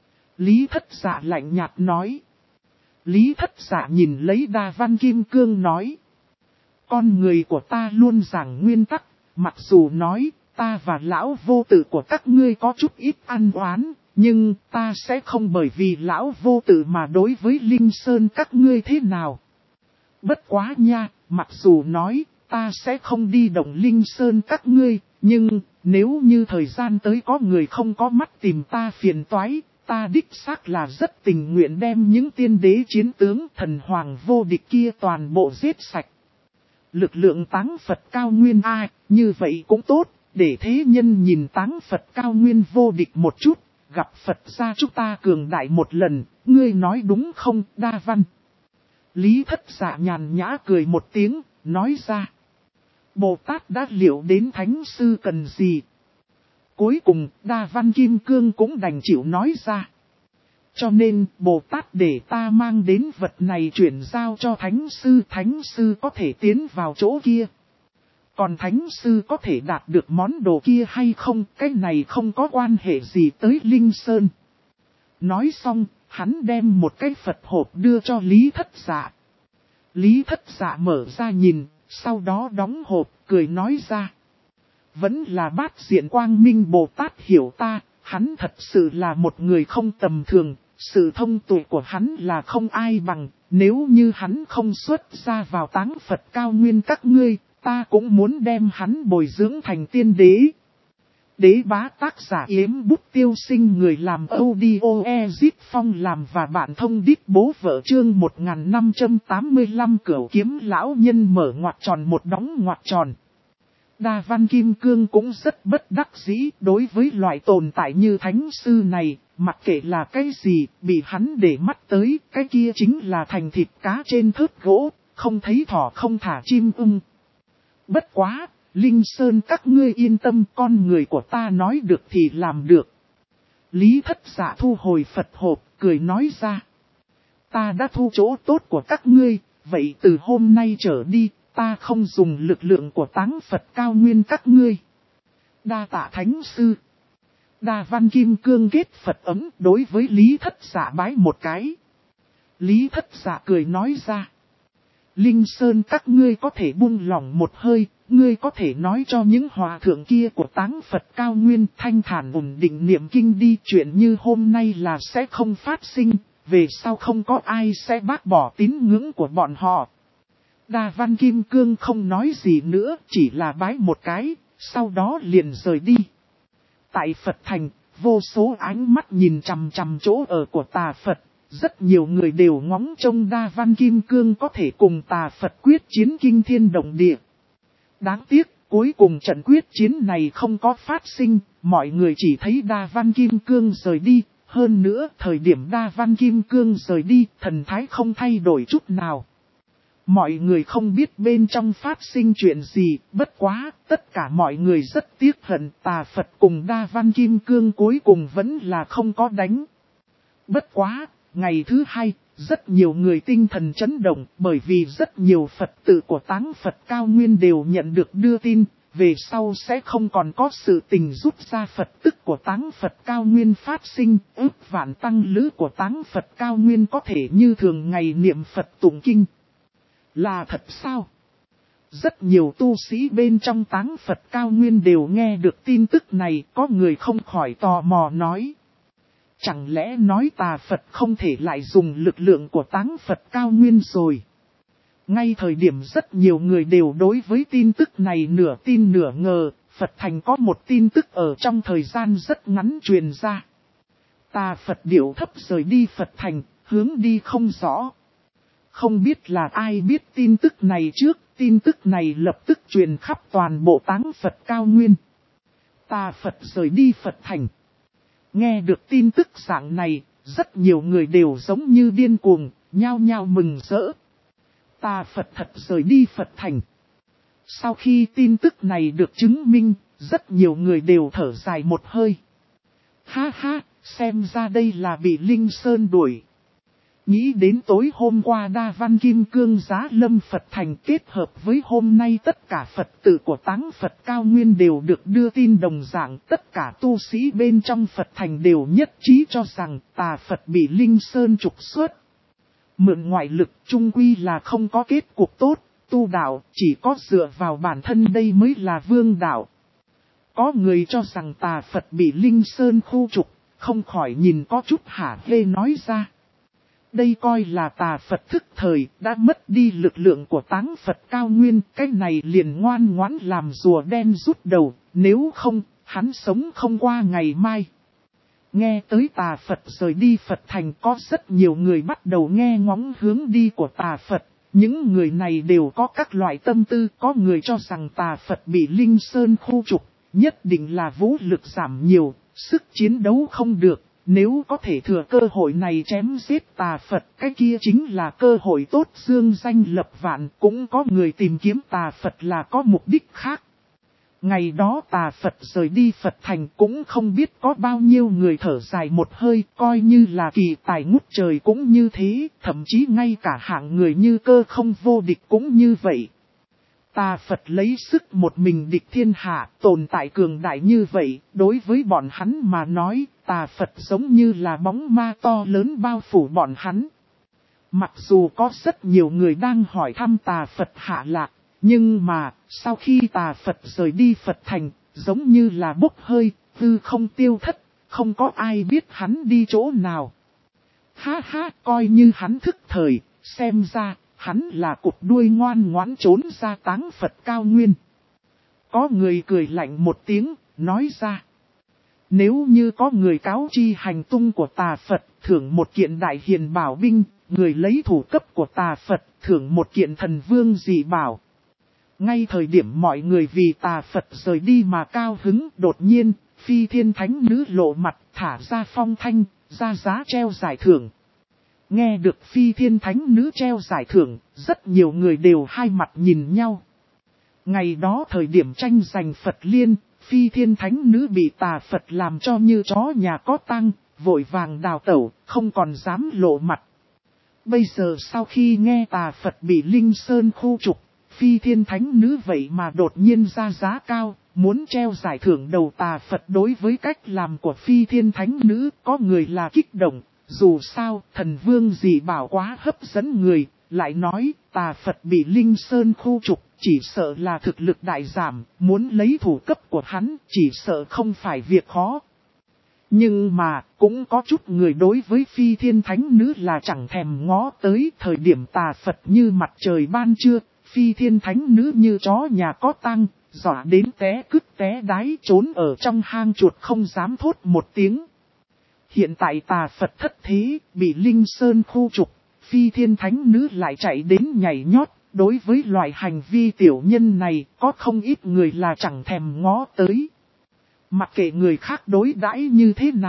Lý Thất Dạ lạnh nhạt nói. Lý Thất Dạ nhìn lấy Đa Văn Kim Cương nói. Con người của ta luôn giảng nguyên tắc, mặc dù nói ta và lão vô tử của các ngươi có chút ít ăn oán. Nhưng ta sẽ không bởi vì lão vô tử mà đối với Linh Sơn các ngươi thế nào. Bất quá nha, mặc dù nói ta sẽ không đi động Linh Sơn các ngươi, nhưng nếu như thời gian tới có người không có mắt tìm ta phiền toái, ta đích xác là rất tình nguyện đem những tiên đế chiến tướng thần hoàng vô địch kia toàn bộ giết sạch. Lực lượng Táng Phật Cao Nguyên như vậy cũng tốt, để thế nhân nhìn Táng Phật Cao Nguyên vô địch một chút. Gặp Phật gia chúng ta cường đại một lần, ngươi nói đúng không, Đa Văn? Lý Thất Dạ nhàn nhã cười một tiếng, nói ra. Bồ Tát đã liệu đến Thánh Sư cần gì? Cuối cùng, Đa Văn Kim Cương cũng đành chịu nói ra. Cho nên, Bồ Tát để ta mang đến vật này chuyển giao cho Thánh Sư có thể tiến vào chỗ kia. Còn Thánh Sư có thể đạt được món đồ kia hay không, cái này không có quan hệ gì tới Linh Sơn. Nói xong, hắn đem một cái Phật hộp đưa cho Lý Thất Dạ. Lý Thất Dạ mở ra nhìn, sau đó đóng hộp, cười nói ra. Vẫn là Bát Diện Quang Minh Bồ Tát hiểu ta, hắn thật sự là một người không tầm thường, sự thông tuệ của hắn là không ai bằng, nếu như hắn không xuất ra vào Táng Phật Cao Nguyên các ngươi. Ta cũng muốn đem hắn bồi dưỡng thành tiên đế. Đế bá tác giả Yếm Bút Tiêu Sinh, người làm audio Ezit Phong làm và bạn thông đít bố vợ chương 1585 Cửu Kiếm lão nhân mở ngoặc tròn một đóng ngoặc tròn. Đa Văn Kim Cương cũng rất bất đắc dĩ đối với loại tồn tại như Thánh Sư này, mặc kệ là cái gì, bị hắn để mắt tới, cái kia chính là thành thịt cá trên thớt gỗ, không thấy thỏ không thả chim ưng. Bất quá, Linh Sơn các ngươi yên tâm, con người của ta nói được thì làm được. Lý Thất Dạ thu hồi Phật hộp, cười nói ra. Ta đã thu chỗ tốt của các ngươi, vậy từ hôm nay trở đi, ta không dùng lực lượng của Táng Phật Cao Nguyên các ngươi. Đa tạ Thánh Sư. Đa Văn Kim Cương kết Phật ấm đối với Lý Thất Dạ bái một cái. Lý Thất Dạ cười nói ra. Linh Sơn các ngươi có thể buông lỏng một hơi, ngươi có thể nói cho những hòa thượng kia của Táng Phật Cao Nguyên thanh thản ổn định niệm kinh đi, chuyện như hôm nay là sẽ không phát sinh, về sau không có ai sẽ bác bỏ tín ngưỡng của bọn họ. Đa Văn Kim Cương không nói gì nữa, chỉ là bái một cái, sau đó liền rời đi. Tại Phật Thành, vô số ánh mắt nhìn chằm chằm chỗ ở của Tà Phật. Rất nhiều người đều ngóng trông Đa Văn Kim Cương có thể cùng Tà Phật quyết chiến kinh thiên động địa. Đáng tiếc, cuối cùng trận quyết chiến này không có phát sinh, mọi người chỉ thấy Đa Văn Kim Cương rời đi, Hơn nữa, thời điểm Đa Văn Kim Cương rời đi, thần thái không thay đổi chút nào. Mọi người không biết bên trong phát sinh chuyện gì, bất quá, tất cả mọi người rất tiếc hận Tà Phật cùng Đa Văn Kim Cương cuối cùng vẫn là không có đánh. Bất quá, ngày thứ hai, rất nhiều người tinh thần chấn động bởi vì rất nhiều Phật tử của Táng Phật Cao Nguyên đều nhận được đưa tin, về sau sẽ không còn có sự tình rút ra Phật tức của Táng Phật Cao Nguyên phát sinh, ước vạn tăng lữ của Táng Phật Cao Nguyên có thể như thường ngày niệm Phật tụng kinh. Là thật sao? Rất nhiều tu sĩ bên trong Táng Phật Cao Nguyên đều nghe được tin tức này, có người không khỏi tò mò nói. Chẳng lẽ nói Tà Phật không thể lại dùng lực lượng của Táng Phật Cao Nguyên rồi? Ngay thời điểm rất nhiều người đều đối với tin tức này nửa tin nửa ngờ, Phật Thành có một tin tức ở trong thời gian rất ngắn truyền ra. Tà Phật điệu thấp rời đi Phật Thành, hướng đi không rõ. Không biết là ai biết tin tức này trước, tin tức này lập tức truyền khắp toàn bộ Táng Phật Cao Nguyên. Tà Phật rời đi Phật Thành. Nghe được tin tức dạng này, rất nhiều người đều giống như điên cuồng, nhao nhao mừng rỡ. Tà Phật thật rời đi Phật Thành. Sau khi tin tức này được chứng minh, rất nhiều người đều thở dài một hơi. Ha ha, xem ra đây là bị Linh Sơn đuổi. Nghĩ đến tối hôm qua Đa Văn Kim Cương giá lâm Phật Thành kết hợp với hôm nay tất cả Phật tử của Táng Phật Cao Nguyên đều được đưa tin đồng dạng, tất cả tu sĩ bên trong Phật Thành đều nhất trí cho rằng Tà Phật bị Linh Sơn trục xuất. Mượn ngoại lực chung quy là không có kết cục tốt, tu đạo chỉ có dựa vào bản thân đây mới là vương đạo. Có người cho rằng Tà Phật bị Linh Sơn khu trục, không khỏi nhìn có chút hả hê nói ra. Đây coi là Tà Phật thức thời, đã mất đi lực lượng của Táng Phật Cao Nguyên, cái này liền ngoan ngoãn làm rùa đen rút đầu, nếu không, hắn sống không qua ngày mai. Nghe tới Tà Phật rời đi Phật Thành có rất nhiều người bắt đầu nghe ngóng hướng đi của Tà Phật, những người này đều có các loại tâm tư, có người cho rằng Tà Phật bị Linh Sơn khu trục, nhất định là vũ lực giảm nhiều, sức chiến đấu không được. Nếu có thể thừa cơ hội này chém giết Tà Phật, cái kia chính là cơ hội tốt dương danh lập vạn. Cũng có người tìm kiếm Tà Phật là có mục đích khác. Ngày đó Tà Phật rời đi Phật Thành cũng không biết có bao nhiêu người thở dài một hơi, coi như là kỳ tài ngút trời cũng như thế, thậm chí ngay cả hạng người như Cơ Không vô địch cũng như vậy. Tà Phật lấy sức một mình địch thiên hạ, tồn tại cường đại như vậy, đối với bọn hắn mà nói, Tà Phật giống như là bóng ma to lớn bao phủ bọn hắn. Mặc dù có rất nhiều người đang hỏi thăm Tà Phật hạ lạc, nhưng mà, sau khi Tà Phật rời đi Phật Thành, giống như là bốc hơi, hư không tiêu thất, không có ai biết hắn đi chỗ nào. Ha ha, coi như hắn thức thời, xem ra, hắn là cụt đuôi ngoan ngoãn trốn ra Táng Phật Cao Nguyên. Có người cười lạnh một tiếng, nói ra. Nếu như có người cáo chi hành tung của Tà Phật, thưởng một kiện đại hiền bảo binh, người lấy thủ cấp của Tà Phật, thưởng một kiện thần vương dị bảo. Ngay thời điểm mọi người vì Tà Phật rời đi mà cao hứng, đột nhiên, Phi Thiên Thánh Nữ lộ mặt, thả ra phong thanh, ra giá treo giải thưởng. Nghe được Phi Thiên Thánh Nữ treo giải thưởng, rất nhiều người đều hai mặt nhìn nhau. Ngày đó thời điểm tranh giành Phật Liên, Phi Thiên Thánh Nữ bị Tà Phật làm cho như chó nhà có tang, vội vàng đào tẩu, không còn dám lộ mặt. Bây giờ sau khi nghe Tà Phật bị Linh Sơn khu trục, Phi Thiên Thánh Nữ vậy mà đột nhiên ra giá cao, muốn treo giải thưởng đầu Tà Phật. Đối với cách làm của Phi Thiên Thánh Nữ, có người là kích động, dù sao thần vương dị bảo quá hấp dẫn người, lại nói Tà Phật bị Linh Sơn khu trục, chỉ sợ là thực lực đại giảm, muốn lấy thủ cấp của hắn, chỉ sợ không phải việc khó. Nhưng mà, cũng có chút người đối với Phi Thiên Thánh Nữ là chẳng thèm ngó tới. Thời điểm Tà Phật như mặt trời ban trưa, Phi Thiên Thánh Nữ như chó nhà có tang, dọa đến té cứt té đái trốn ở trong hang chuột không dám thốt một tiếng. Hiện tại Tà Phật thất thế, bị Linh Sơn khu trục, Phi Thiên Thánh Nữ lại chạy đến nhảy nhót. Đối với loại hành vi tiểu nhân này, có không ít người là chẳng thèm ngó tới. Mặc kệ người khác đối đãi như thế nào,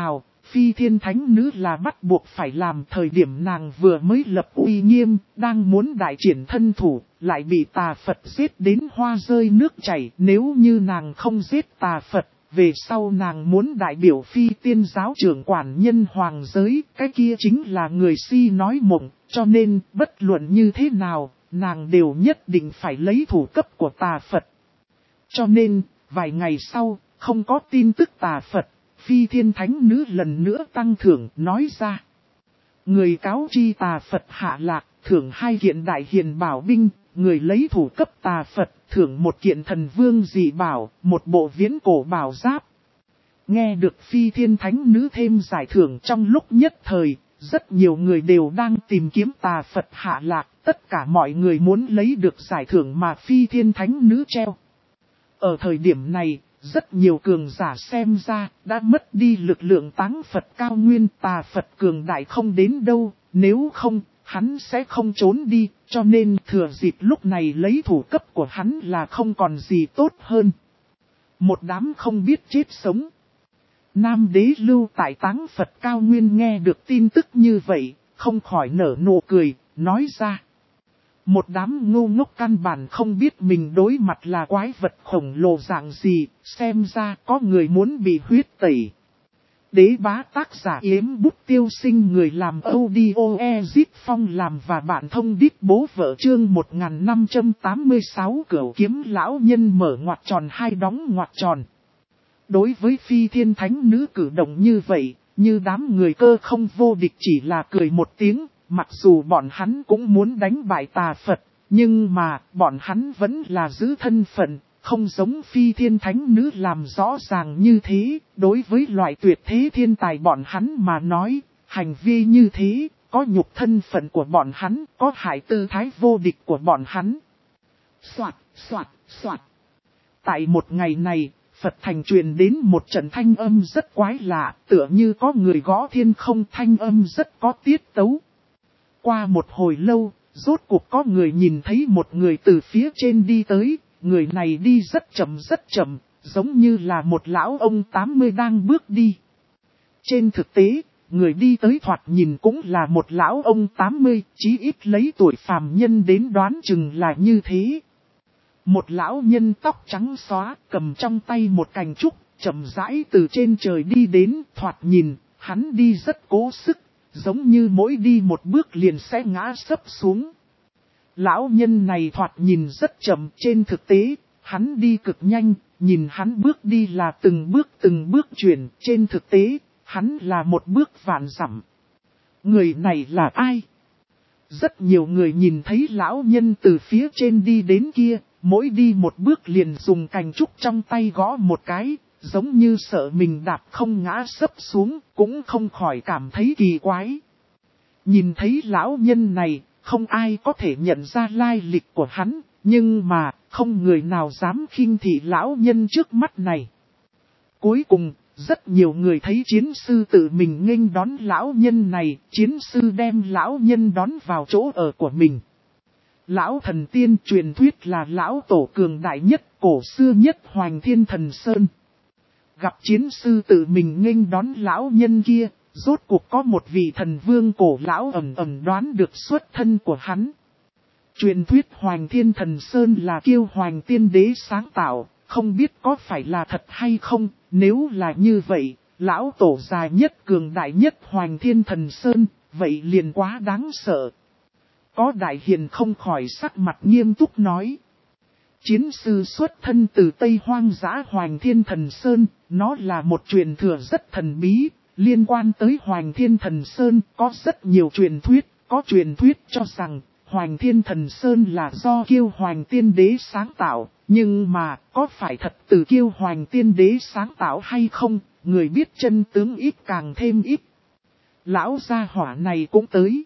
Phi Thiên Thánh Nữ là bắt buộc phải làm. Thời điểm nàng vừa mới lập uy nghiêm, đang muốn đại triển thân thủ, lại bị tà Phật giết đến hoa rơi nước chảy. Nếu như nàng không giết tà Phật, về sau nàng muốn đại biểu Phi Tiên giáo trưởng quản nhân hoàng giới, cái kia chính là người si nói mộng. Cho nên, bất luận như thế nào, nàng đều nhất định phải lấy thủ cấp của tà Phật. Cho nên, vài ngày sau, không có tin tức tà Phật, Phi Thiên Thánh Nữ lần nữa tăng thưởng nói ra. Người cáo chi tà Phật hạ lạc, thưởng 2 kiện đại hiền bảo binh, người lấy thủ cấp tà Phật, thưởng 1 kiện thần vương dị bảo, 1 bộ viễn cổ bảo giáp. Nghe được Phi Thiên Thánh Nữ thêm giải thưởng trong lúc nhất thời, rất nhiều người đều đang tìm kiếm tà Phật hạ lạc, tất cả mọi người muốn lấy được giải thưởng mà Phi Thiên Thánh Nữ treo. Ở thời điểm này, rất nhiều cường giả xem ra đã mất đi lực lượng táng Phật cao nguyên, tà Phật cường đại không đến đâu, nếu không, hắn sẽ không trốn đi, cho nên thừa dịp lúc này lấy thủ cấp của hắn là không còn gì tốt hơn. Một đám không biết chết sống. Nam Đế lưu tại táng Phật cao nguyên nghe được tin tức như vậy, không khỏi nở nụ cười, nói ra. Một đám ngu ngốc căn bản không biết mình đối mặt là quái vật khổng lồ dạng gì, xem ra có người muốn bị huyết tẩy. Đế bá tác giả Yếm Bút Tiêu Sinh, người làm audio Ezit Phong làm và bạn thông đít bố vợ chương 1586 Cửu Kiếm Lão Nhân mở ngoặc tròn 2 đóng ngoặc tròn. Đối với Phi Thiên Thánh Nữ cử động như vậy, như đám người cơ không vô địch chỉ là cười một tiếng. Mặc dù bọn hắn cũng muốn đánh bại tà Phật, nhưng mà bọn hắn vẫn là giữ thân phận, không giống Phi Thiên Thánh Nữ làm rõ ràng như thế. Đối với loại tuyệt thế thiên tài bọn hắn mà nói, hành vi như thế, có nhục thân phận của bọn hắn, có hại tư thái vô địch của bọn hắn. Soạt, soạt, soạt. Tại một ngày này, Phật thành truyền đến một trận thanh âm rất quái lạ, tựa như có người gõ thiên không, thanh âm rất có tiết tấu. Qua một hồi lâu, rốt cuộc có người nhìn thấy một người từ phía trên đi tới, người này đi rất chậm, giống như là một lão ông 80 đang bước đi. Trên thực tế, người đi tới thoạt nhìn cũng là một lão ông 80, chí ít lấy tuổi phàm nhân đến đoán chừng là như thế. Một lão nhân tóc trắng xóa, cầm trong tay một cành trúc, chậm rãi từ trên trời đi đến, thoạt nhìn, hắn đi rất cố sức. Giống như mỗi đi một bước liền sẽ ngã sấp xuống. Lão nhân này thoạt nhìn rất chậm, trên thực tế, hắn đi cực nhanh, nhìn hắn bước đi là từng bước chuyển, trên thực tế, hắn là một bước vạn dặm. Người này là ai? Rất nhiều người nhìn thấy lão nhân từ phía trên đi đến kia, mỗi đi một bước liền dùng cành trúc trong tay gõ một cái. Giống như sợ mình đạp không ngã sấp xuống, cũng không khỏi cảm thấy kỳ quái. Nhìn thấy lão nhân này, không ai có thể nhận ra lai lịch của hắn, nhưng mà, không người nào dám khinh thị lão nhân trước mắt này. Cuối cùng, rất nhiều người thấy chiến sư tự mình nghênh đón lão nhân này, chiến sư đem lão nhân đón vào chỗ ở của mình. Lão thần tiên truyền thuyết là lão tổ cường đại nhất, cổ xưa nhất Hoành Thiên Thần Sơn. Gặp chiến sư tự mình nghênh đón lão nhân kia, rốt cuộc có một vị thần vương cổ lão ẩn đoán được xuất thân của hắn. Truyền thuyết Hoành Thiên Thần Sơn là Kiêu Hoành Tiên Đế sáng tạo, không biết có phải là thật hay không, nếu là như vậy, lão tổ già nhất cường đại nhất Hoành Thiên Thần Sơn, vậy liền quá đáng sợ. Có đại hiền không khỏi sắc mặt nghiêm túc nói. Chiến sư xuất thân từ Tây Hoang dã Hoành Thiên Thần Sơn, nó là một truyền thừa rất thần bí, liên quan tới Hoành Thiên Thần Sơn có rất nhiều truyền thuyết, có truyền thuyết cho rằng Hoành Thiên Thần Sơn là do Kiêu Hoành Tiên Đế sáng tạo, nhưng mà có phải thật từ Kiêu Hoành Tiên Đế sáng tạo hay không, người biết chân tướng ít càng thêm ít. Lão gia hỏa này cũng tới.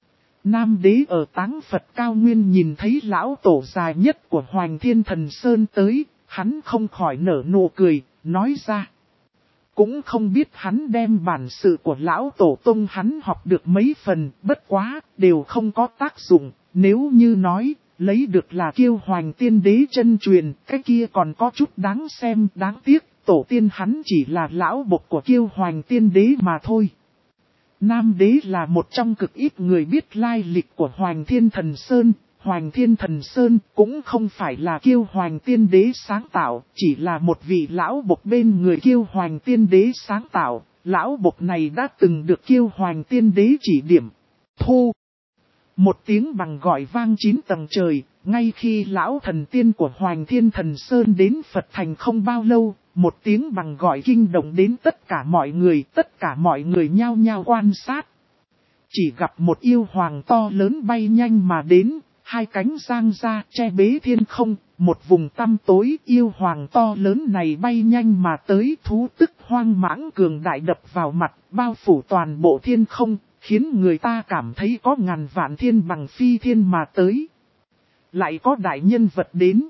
Nam Đế ở Táng Phật cao nguyên nhìn thấy lão tổ dài nhất của Hoành Thiên Thần Sơn tới, hắn không khỏi nở nụ cười, nói ra. Cũng không biết hắn đem bản sự của lão tổ tông hắn học được mấy phần, bất quá, đều không có tác dụng, nếu như nói, lấy được là Kiêu Hoành Tiên Đế chân truyền, cái kia còn có chút đáng xem, đáng tiếc, tổ tiên hắn chỉ là lão bộc của Kiêu Hoành Tiên Đế mà thôi. Nam Đế là một trong cực ít người biết lai lịch của Hoành Thiên Thần Sơn. Hoành Thiên Thần Sơn cũng không phải là Kiêu Hoành Tiên Đế sáng tạo, chỉ là một vị lão bộc bên người Kiêu Hoành Tiên Đế sáng tạo. Lão bộc này đã từng được Kiêu Hoành Tiên Đế chỉ điểm. Thu. Một tiếng bằng gọi vang 9 tầng trời, ngay khi lão thần tiên của Hoành Thiên Thần Sơn đến Phật Thành không bao lâu, một tiếng bằng gọi kinh động đến tất cả mọi người nhao nhao quan sát. Chỉ gặp một yêu hoàng to lớn bay nhanh mà đến, hai cánh giang ra che bế thiên không, một vùng tăm tối yêu hoàng to lớn này bay nhanh mà tới thú tức hoang mãng cường đại đập vào mặt, bao phủ toàn bộ thiên không, khiến người ta cảm thấy có ngàn vạn thiên bằng phi thiên mà tới. Lại có đại nhân vật đến.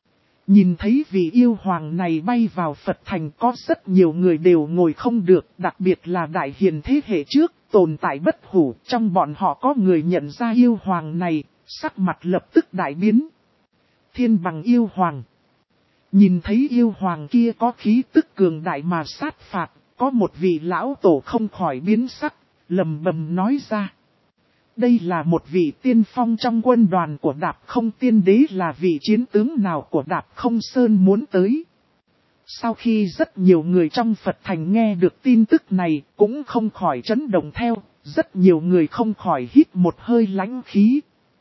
Nhìn thấy vị yêu hoàng này bay vào Phật Thành có rất nhiều người đều ngồi không được, đặc biệt là đại hiền thế hệ trước, tồn tại bất hủ, trong bọn họ có người nhận ra yêu hoàng này, sắc mặt lập tức đại biến. Thiên bằng yêu hoàng. Nhìn thấy yêu hoàng kia có khí tức cường đại mà sát phạt, có một vị lão tổ không khỏi biến sắc, lầm bầm nói ra. Đây là một vị tiên phong trong quân đoàn của Đạp Không Tiên Đế, là vị chiến tướng nào của Đạp Không Sơn muốn tới. Sau khi rất nhiều người trong Phật Thành nghe được tin tức này cũng không khỏi chấn động theo, rất nhiều người không khỏi hít một hơi lãnh khí.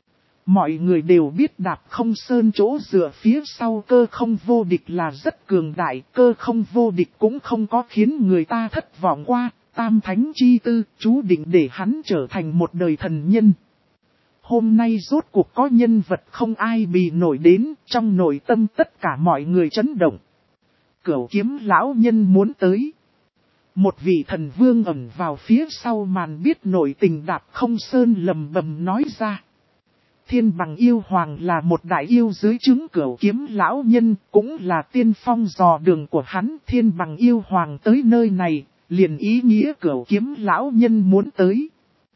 Mọi người đều biết Đạp Không Sơn chỗ dựa phía sau Cơ Không Vô Địch là rất cường đại, Cơ Không Vô Địch cũng không có khiến người ta thất vọng qua. Tam Thánh Chi Tư, chú định để hắn trở thành một đời thần nhân. Hôm nay rốt cuộc có nhân vật không ai bì nổi đến, trong nội tâm tất cả mọi người chấn động. Cửu Kiếm lão nhân muốn tới. Một vị thần vương ẩn vào phía sau màn biết nội tình Đạp Không Sơn lầm bầm nói ra. Thiên bằng yêu hoàng là một đại yêu dưới trướng Cửu Kiếm lão nhân, cũng là tiên phong dò đường của hắn. Thiên bằng yêu hoàng tới nơi này, liền ý nghĩa Cửu Kiếm lão nhân muốn tới.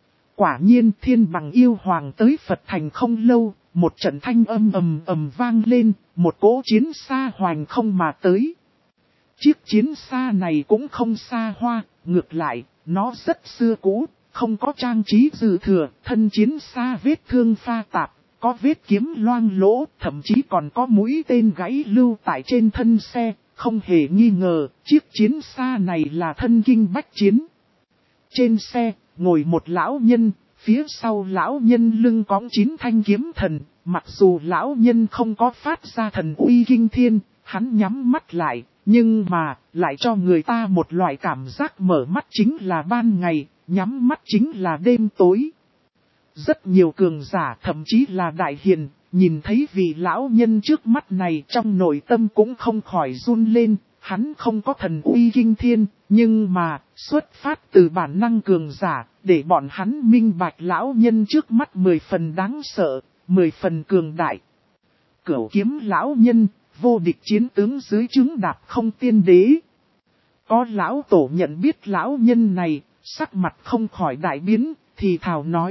Quả nhiên thiên bằng yêu hoàng tới Phật Thành không lâu, một trận thanh âm ầm ầm vang lên, một cỗ chiến xa hoành không mà tới. Chiếc chiến xa này cũng không xa hoa, ngược lại, nó rất xưa cũ, không có trang trí dư thừa, thân chiến xa vết thương pha tạp, có vết kiếm loang lỗ, thậm chí còn có mũi tên gãy lưu tại trên thân xe. Không hề nghi ngờ, chiếc chiến xa này là thân kinh bách chiến. Trên xe, ngồi một lão nhân, phía sau lão nhân lưng cõng 9 thanh kiếm thần. Mặc dù lão nhân không có phát ra thần uy kinh thiên, hắn nhắm mắt lại, nhưng mà, lại cho người ta một loại cảm giác mở mắt chính là ban ngày, nhắm mắt chính là đêm tối. Rất nhiều cường giả, thậm chí là đại hiền, nhìn thấy vị lão nhân trước mắt này trong nội tâm cũng không khỏi run lên, hắn không có thần uy kinh thiên, nhưng mà, xuất phát từ bản năng cường giả, để bọn hắn minh bạch lão nhân trước mắt 10 phần đáng sợ, 10 phần cường đại. Cửu Kiếm lão nhân, vô địch chiến tướng dưới trướng Đạp Không Tiên Đế. Có lão tổ nhận biết lão nhân này, sắc mặt không khỏi đại biến, thì thào nói.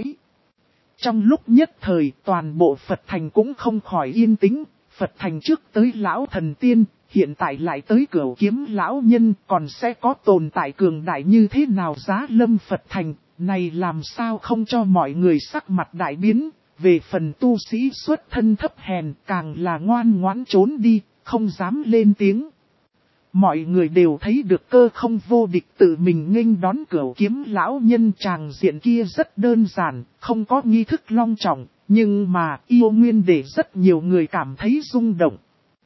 Trong lúc nhất thời toàn bộ Phật Thành cũng không khỏi yên tĩnh, Phật Thành trước tới lão thần tiên, hiện tại lại tới Cửu Kiếm lão nhân, còn sẽ có tồn tại cường đại như thế nào giá lâm Phật Thành, này làm sao không cho mọi người sắc mặt đại biến, về phần tu sĩ xuất thân thấp hèn càng là ngoan ngoãn trốn đi, không dám lên tiếng. Mọi người đều thấy được Cơ Không Vô Địch tự mình nghênh đón Cửu Kiếm lão nhân, tràng diện kia rất đơn giản, không có nghi thức long trọng, nhưng mà yêu nguyên để rất nhiều người cảm thấy rung động.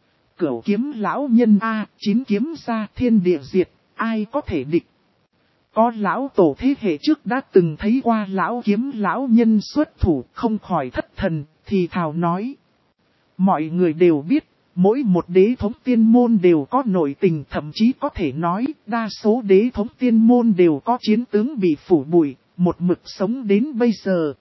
Cửu Kiếm lão nhân a, 9 kiếm ra thiên địa diệt, ai có thể địch. Có lão tổ thế hệ trước đã từng thấy qua lão kiếm lão nhân xuất thủ, không khỏi thất thần, thì thào nói. Mọi người đều biết, mỗi một đế thống tiên môn đều có nội tình, thậm chí có thể nói, đa số đế thống tiên môn đều có chiến tướng bị phủ bụi, một mực sống đến bây giờ.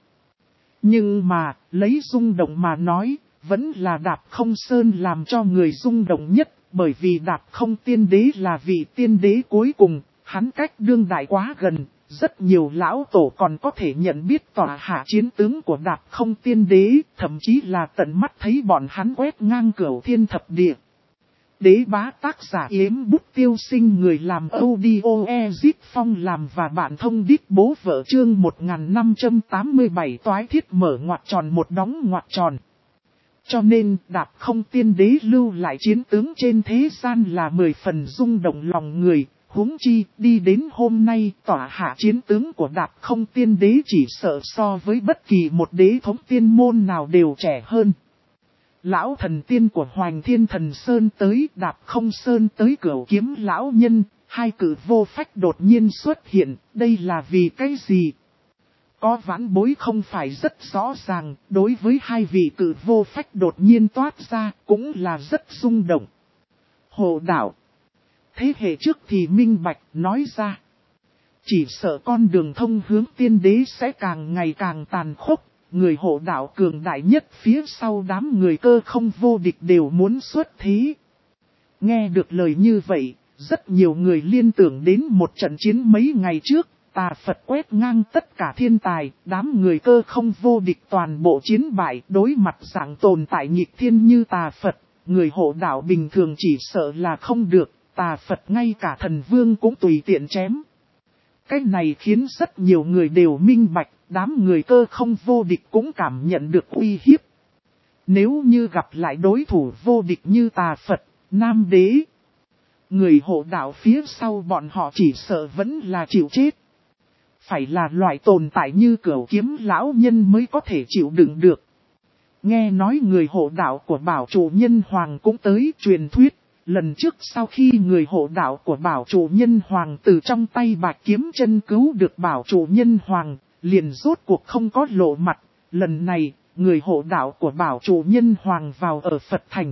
Nhưng mà, lấy rung động mà nói, vẫn là Đạp Không Sơn làm cho người rung động nhất, bởi vì Đạp Không Tiên Đế là vị tiên đế cuối cùng, hắn cách đương đại quá gần, rất nhiều lão tổ còn có thể nhận biết tòa hạ chiến tướng của Đạp Không Tiên Đế, thậm chí là tận mắt thấy bọn hắn quét ngang Cửu Thiên thập địa. Đế bá tác giả Yếm Bút Tiêu Sinh, người làm audio Ezit Phong làm và bạn thông đít bố vợ. Chương 1587 toái thiết mở ngoặc tròn một đóng ngoặc tròn. Cho nên Đạp Không Tiên Đế lưu lại chiến tướng trên thế gian là 10 phần rung động lòng người. Huống chi đi đến hôm nay tỏa hạ chiến tướng của Đạp Không Tiên Đế chỉ sợ so với bất kỳ một đế thống tiên môn nào đều trẻ hơn. Lão thần tiên của Hoành Thiên Thần Sơn tới, Đạp Không Sơn tới, Cửu Kiếm lão nhân, hai cử vô phách đột nhiên xuất hiện, đây là vì cái gì? Có vãn bối không phải rất rõ ràng, đối với hai vị cử vô phách đột nhiên toát ra, cũng là rất rung động. Hộ đạo. Thế hệ trước thì minh bạch, nói ra. Chỉ sợ con đường thông hướng tiên đế sẽ càng ngày càng tàn khốc. Người hộ đạo cường đại nhất phía sau đám người cơ không vô địch đều muốn xuất thế. Nghe được lời như vậy, rất nhiều người liên tưởng đến một trận chiến mấy ngày trước, tà Phật quét ngang tất cả thiên tài, đám người cơ không vô địch toàn bộ chiến bại, đối mặt dạng tồn tại nghịch thiên như tà Phật, người hộ đạo bình thường chỉ sợ là không được, tà Phật ngay cả thần vương cũng tùy tiện chém. Cái này khiến rất nhiều người đều minh bạch, đám người cơ không vô địch cũng cảm nhận được uy hiếp. Nếu như gặp lại đối thủ vô địch như tà Phật, Nam Đế, người hộ đạo phía sau bọn họ chỉ sợ vẫn là chịu chết. Phải là loại tồn tại như Cửu Kiếm lão nhân mới có thể chịu đựng được. Nghe nói người hộ đạo của bảo chủ nhân hoàng cũng tới truyền thuyết. Lần trước sau khi người hộ đạo của bảo chủ nhân hoàng từ trong tay Bạch Kiếm Chân cứu được bảo chủ nhân hoàng, liền rốt cuộc không có lộ mặt. Lần này, người hộ đạo của bảo chủ nhân hoàng vào ở Phật Thành.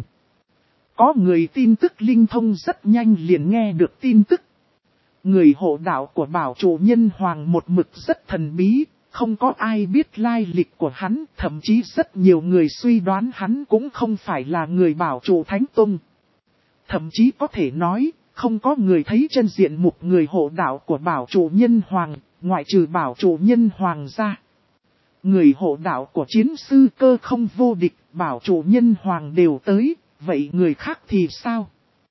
Có người tin tức linh thông rất nhanh liền nghe được tin tức. Người hộ đạo của bảo chủ nhân hoàng một mực rất thần bí, không có ai biết lai lịch của hắn, thậm chí rất nhiều người suy đoán hắn cũng không phải là người bảo chủ Thánh Tông. Thậm chí có thể nói, không có người thấy chân diện mục người hộ đạo của bảo chủ nhân hoàng, ngoại trừ bảo chủ nhân hoàng ra. Người hộ đạo của chiến sư cơ không vô địch, bảo chủ nhân hoàng đều tới, vậy người khác thì sao?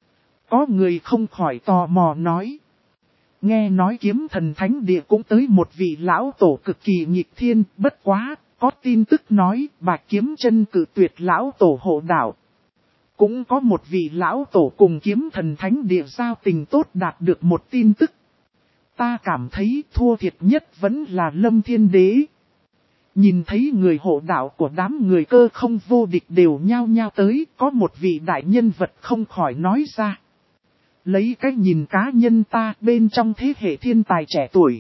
Có người không khỏi tò mò nói. Nghe nói Kiếm Thần Thánh Địa cũng tới một vị lão tổ cực kỳ nghịch thiên, bất quá, có tin tức nói Bạch Kiếm Chân cự tuyệt lão tổ hộ đạo. Cũng có một vị lão tổ cùng Kiếm Thần Thánh Địa giao tình tốt đạt được một tin tức. Ta cảm thấy thua thiệt nhất vẫn là Lâm Thiên Đế. Nhìn thấy người hộ đạo của đám người cơ không vô địch đều nhao nhao tới, có một vị đại nhân vật không khỏi nói ra. Lấy cái nhìn cá nhân ta bên trong thế hệ thiên tài trẻ tuổi.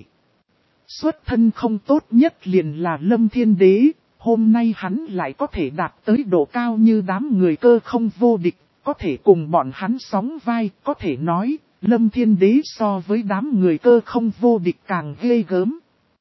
Xuất thân không tốt nhất liền là Lâm Thiên Đế. Hôm nay hắn lại có thể đạt tới độ cao như đám người cơ không vô địch, có thể cùng bọn hắn sóng vai, có thể nói, Lâm Thiên Đế so với đám người cơ không vô địch càng ghê gớm.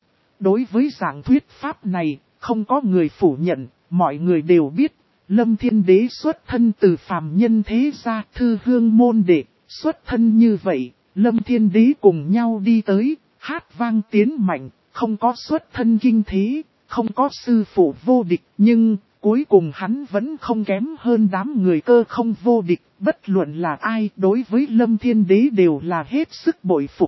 Đối với dạng thuyết pháp này, không có người phủ nhận, mọi người đều biết, Lâm Thiên Đế xuất thân từ phàm nhân thế gia thư hương môn đệ, xuất thân như vậy, Lâm Thiên Đế cùng nhau đi tới, hát vang tiến mạnh, không có xuất thân kinh thế. Không có sư phụ vô địch, nhưng cuối cùng hắn vẫn không kém hơn đám người cơ không vô địch, bất luận là ai đối với Lâm Thiên Đế đều là hết sức bội phục.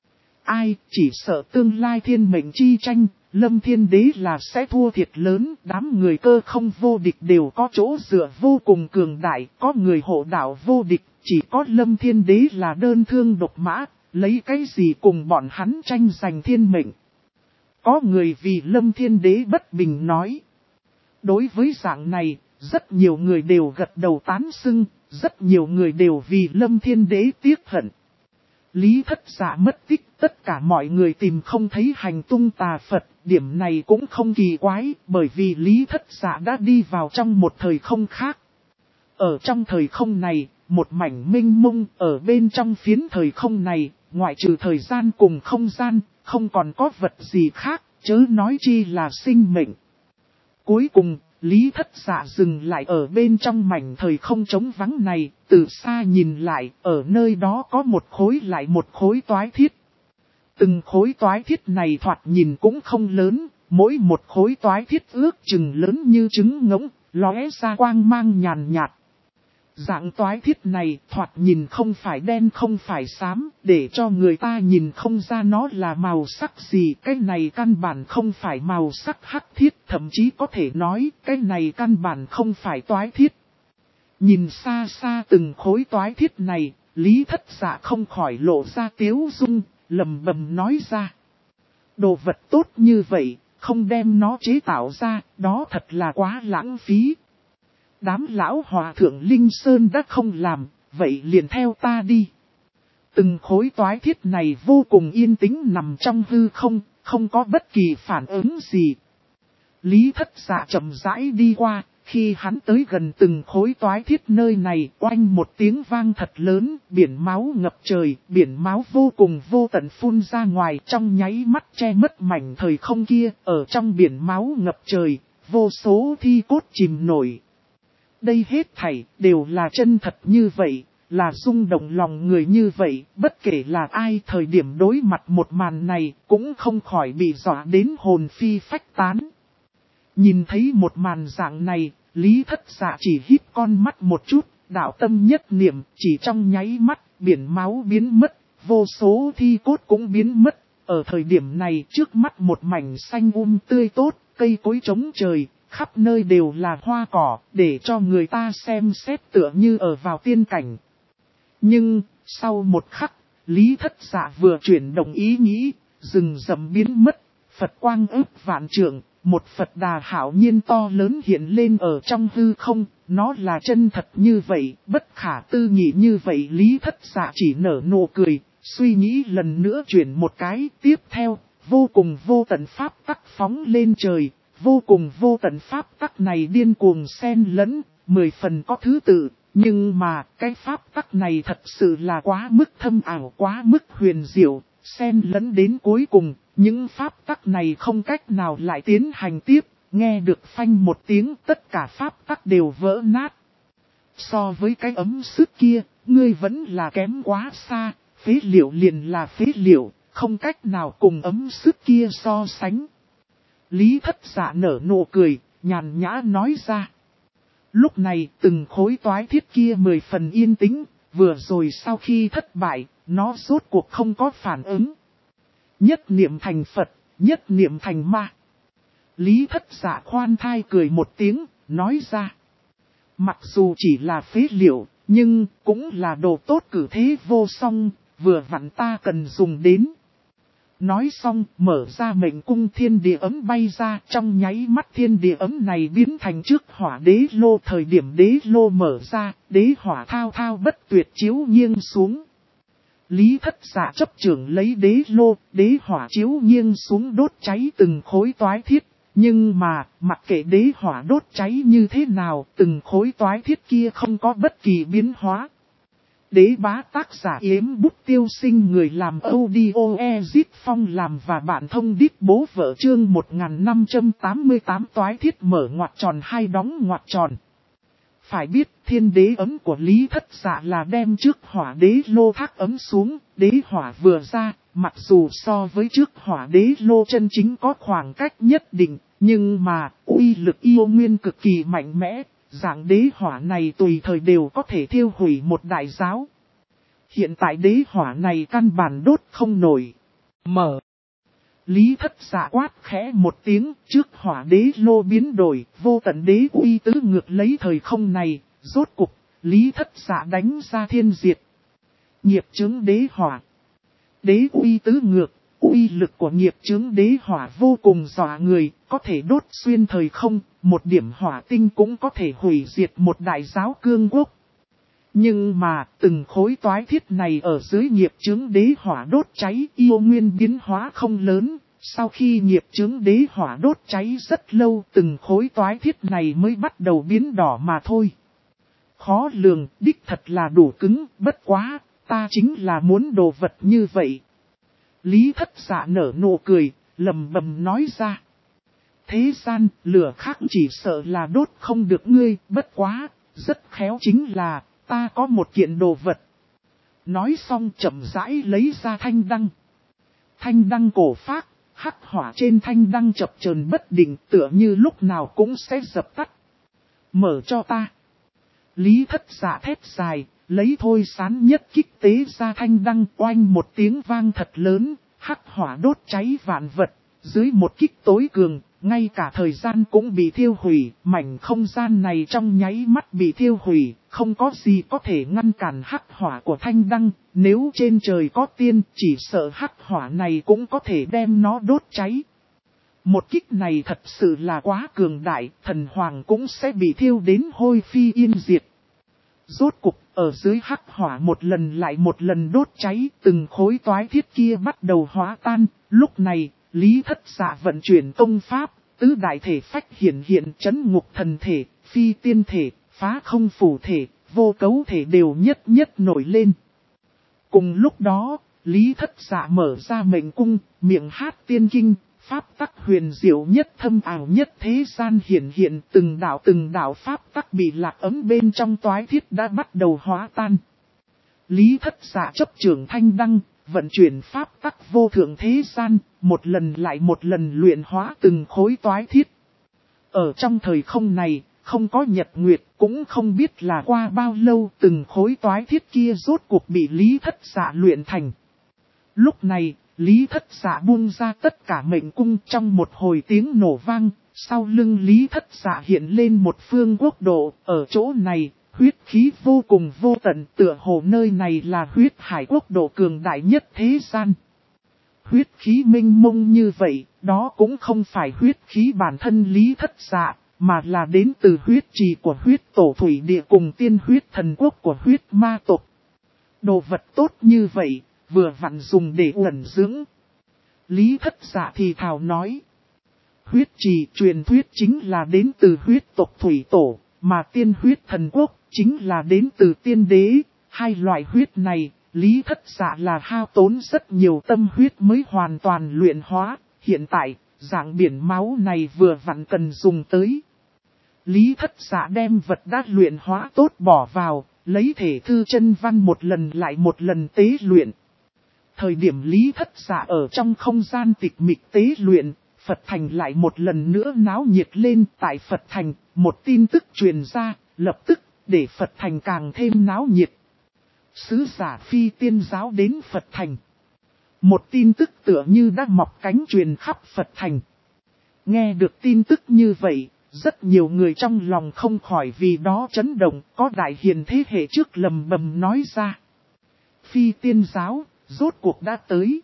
Ai chỉ sợ tương lai thiên mệnh chi tranh, Lâm Thiên Đế là sẽ thua thiệt lớn, đám người cơ không vô địch đều có chỗ dựa vô cùng cường đại, có người hộ đạo vô địch, chỉ có Lâm Thiên Đế là đơn thương độc mã, lấy cái gì cùng bọn hắn tranh giành thiên mệnh. Có người vì Lâm Thiên Đế bất bình nói. Đối với dạng này, rất nhiều người đều gật đầu tán xưng, rất nhiều người đều vì Lâm Thiên Đế tiếc hận. Lý Thất Dạ mất tích, tất cả mọi người tìm không thấy hành tung tà Phật, điểm này cũng không kỳ quái, bởi vì Lý Thất Dạ đã đi vào trong một thời không khác. Ở trong thời không này, một mảnh mênh mông, ở bên trong phiến thời không này, ngoại trừ thời gian cùng không gian, không còn có vật gì khác, chớ nói chi là sinh mệnh. Cuối cùng, Lý Thất Dạ dừng lại ở bên trong mảnh thời không trống vắng này, từ xa nhìn lại, ở nơi đó có một khối lại một khối toái thiết. Từng khối toái thiết này thoạt nhìn cũng không lớn, mỗi một khối toái thiết ước chừng lớn như trứng ngỗng, lóe ra quang mang nhàn nhạt. Dạng toái thiết này thoạt nhìn không phải đen không phải xám, để cho người ta nhìn không ra nó là màu sắc gì. Cái này căn bản không phải màu sắc hắc thiết, thậm chí có thể nói cái này căn bản không phải toái thiết. Nhìn xa xa từng khối toái thiết này, Lý Thất Dạ không khỏi lộ ra tiếu dung, lầm bầm nói ra. Đồ vật tốt như vậy, không đem nó chế tạo ra, đó thật là quá lãng phí. Đám lão hòa thượng Linh Sơn đã không làm, vậy liền theo ta đi. Từng khối toái thiết này vô cùng yên tĩnh nằm trong hư không, không có bất kỳ phản ứng gì. Lý Thất Dạ chậm rãi đi qua, khi hắn tới gần từng khối toái thiết nơi này, oanh một tiếng vang thật lớn, biển máu ngập trời, biển máu vô cùng vô tận phun ra ngoài trong nháy mắt che mất mảnh thời không kia, ở trong biển máu ngập trời, vô số thi cốt chìm nổi. Đây hết thảy đều là chân thật như vậy, là rung động lòng người như vậy, bất kể là ai thời điểm đối mặt một màn này cũng không khỏi bị dọa đến hồn phi phách tán. Nhìn thấy một màn dạng này, Lý Thất Dạ chỉ híp con mắt một chút, đạo tâm nhất niệm, chỉ trong nháy mắt, biển máu biến mất, vô số thi cốt cũng biến mất. Ở thời điểm này trước mắt một mảnh xanh tươi tốt, cây cối trống trời, khắp nơi đều là hoa cỏ, để cho người ta xem xét tựa như ở vào tiên cảnh. Nhưng, sau một khắc, Lý Thất Dạ vừa chuyển động ý nghĩ, rừng rậm biến mất, Phật quang ức vạn trượng. Một Phật đà hảo nhiên to lớn hiện lên ở trong hư không, nó là chân thật như vậy, bất khả tư nghị như vậy. Lý Thất Dạ chỉ nở nụ cười, suy nghĩ lần nữa chuyển một cái, tiếp theo, vô cùng vô tận pháp tắc phóng lên trời, vô cùng vô tận pháp tắc này điên cuồng xen lẫn, 10 phần có thứ tự, nhưng mà cái pháp tắc này thật sự là quá mức thâm ảo, quá mức huyền diệu, xen lẫn đến cuối cùng. Những pháp tắc này không cách nào lại tiến hành tiếp, nghe được phanh một tiếng tất cả pháp tắc đều vỡ nát. So với cái ấm sức kia, ngươi vẫn là kém quá xa, phế liệu liền là phế liệu, không cách nào cùng ấm sức kia so sánh. Lý Thất Dạ nở nụ cười, nhàn nhã nói ra. Lúc này từng khối toái thiết kia 10 phần yên tĩnh, vừa rồi sau khi thất bại, nó rốt cuộc không có phản ứng. Nhất niệm thành Phật, nhất niệm thành ma. Lý Thất Dạ khoan thai cười một tiếng, nói ra. Mặc dù chỉ là phế liệu, nhưng cũng là đồ tốt cử thế vô song, vừa vặn ta cần dùng đến. Nói xong, mở ra mệnh cung thiên địa ấm bay ra, trong nháy mắt thiên địa ấm này biến thành trước hỏa đế lô. Thời điểm đế lô mở ra, đế hỏa thao thao bất tuyệt chiếu nghiêng xuống. Lý Thất Dạ chấp trưởng lấy đế lô, đế hỏa chiếu nghiêng xuống đốt cháy từng khối toái thiết. Nhưng mà, mặc kệ đế hỏa đốt cháy như thế nào, từng khối toái thiết kia không có bất kỳ biến hóa. Đế bá tác giả Yếm Bút Tiêu Sinh, người làm audio Ezit Phong làm và bạn thông đít bố vợ chương 1588 toái thiết mở ngoặc tròn hai đóng ngoặc tròn. Phải biết thiên đế ấm của Lý Thất Dạ là đem trước hỏa đế lô thác ấm xuống, đế hỏa vừa ra, mặc dù so với trước hỏa đế lô chân chính có khoảng cách nhất định, nhưng mà uy lực yêu nguyên cực kỳ mạnh mẽ, dạng đế hỏa này tùy thời đều có thể thiêu hủy một đại giáo. Hiện tại đế hỏa này căn bản đốt không nổi. Mở. Lý Thất Dạ quát khẽ một tiếng, trước hỏa đế lô biến đổi, vô tận đế uy tứ ngược lấy thời không này, rốt cục, Lý Thất Dạ đánh ra thiên diệt. Nghiệp chướng đế hỏa. Đế uy tứ ngược, uy lực của nghiệp chướng đế hỏa vô cùng dọa người, có thể đốt xuyên thời không, một điểm hỏa tinh cũng có thể hủy diệt một đại giáo cương quốc. Nhưng mà, từng khối toái thiết này ở dưới nghiệp chướng đế hỏa đốt cháy yêu nguyên biến hóa không lớn. Sau khi nghiệp chướng đế hỏa đốt cháy rất lâu, từng khối toái thiết này mới bắt đầu biến đỏ mà thôi. Khó lường, đích thật là đủ cứng, bất quá, ta chính là muốn đồ vật như vậy. Lý Thất Dạ nở nụ cười, lầm bầm nói ra. Thế gian, lửa khác chỉ sợ là đốt không được ngươi, bất quá, rất khéo chính là, ta có một kiện đồ vật. Nói xong chậm rãi lấy ra thanh đăng. Thanh đăng cổ phác, hắc hỏa trên thanh đăng chập chờn bất định, tựa như lúc nào cũng sẽ dập tắt. Mở cho ta. Lý Thất Dạ thét dài, lấy thôi sán nhất kích tế ra thanh đăng, oanh một tiếng vang thật lớn, hắc hỏa đốt cháy vạn vật, dưới một kích tối cường, ngay cả thời gian cũng bị thiêu hủy, mảnh không gian này trong nháy mắt bị thiêu hủy, không có gì có thể ngăn cản hắc hỏa của thanh đăng, nếu trên trời có tiên, chỉ sợ hắc hỏa này cũng có thể đem nó đốt cháy. Một kích này thật sự là quá cường đại, thần hoàng cũng sẽ bị thiêu đến hôi phi yên diệt. Rốt cục, ở dưới hắc hỏa một lần lại một lần đốt cháy, từng khối toái thiết kia bắt đầu hóa tan. Lúc này, Lý Thất Dạ vận chuyển công pháp, tứ đại thể phách hiện chấn ngục thần thể, phi tiên thể, phá không phủ thể, vô cấu thể đều nhất nhất nổi lên. Cùng lúc đó, Lý Thất Dạ mở ra mệnh cung, miệng hát tiên kinh, pháp tắc huyền diệu nhất thâm ảo nhất thế gian hiện từng đạo pháp tắc bị lạc ấm bên trong toái thiết đã bắt đầu hóa tan. Lý Thất Dạ chấp trưởng thanh đăng, vận chuyển pháp tắc vô thượng thế gian, một lần lại một lần luyện hóa từng khối toái thiết. Ở trong thời không này, không có nhật nguyệt, cũng không biết là qua bao lâu từng khối toái thiết kia rốt cuộc bị Lý Thất Dạ luyện thành. Lúc này, Lý Thất Dạ buông ra tất cả mệnh cung trong một hồi tiếng nổ vang, sau lưng Lý Thất Dạ hiện lên một phương quốc độ, ở chỗ này, huyết khí vô cùng vô tận, tựa hồ nơi này là huyết hải quốc độ cường đại nhất thế gian. Huyết khí minh mông như vậy, đó cũng không phải huyết khí bản thân Lý Thất Dạ, mà là đến từ huyết trì của huyết tổ thủy địa cùng tiên huyết thần quốc của huyết ma tộc. Đồ vật tốt như vậy, vừa vặn dùng để ẩn dưỡng. Lý Thất Dạ thì thào nói. Huyết trì truyền thuyết chính là đến từ huyết tộc thủy tổ, mà tiên huyết thần quốc chính là đến từ tiên đế. Hai loại huyết này, Lý Thất Dạ là hao tốn rất nhiều tâm huyết mới hoàn toàn luyện hóa. Hiện tại, dạng biển máu này vừa vặn cần dùng tới. Lý Thất Dạ đem vật đã luyện hóa tốt bỏ vào, lấy thể thư chân văn một lần lại một lần tế luyện. Thời điểm Lý Thất Dạ ở trong không gian tịch mịch tế luyện, Phật Thành lại một lần nữa náo nhiệt lên. Tại Phật Thành, một tin tức truyền ra, lập tức để Phật Thành càng thêm náo nhiệt. Sứ giả phi tiên giáo đến Phật Thành. Một tin tức tựa như đã mọc cánh truyền khắp Phật Thành. Nghe được tin tức như vậy, rất nhiều người trong lòng không khỏi vì đó chấn động, có đại hiền thế hệ trước lầm bầm nói ra. Phi tiên giáo, rốt cuộc đã tới.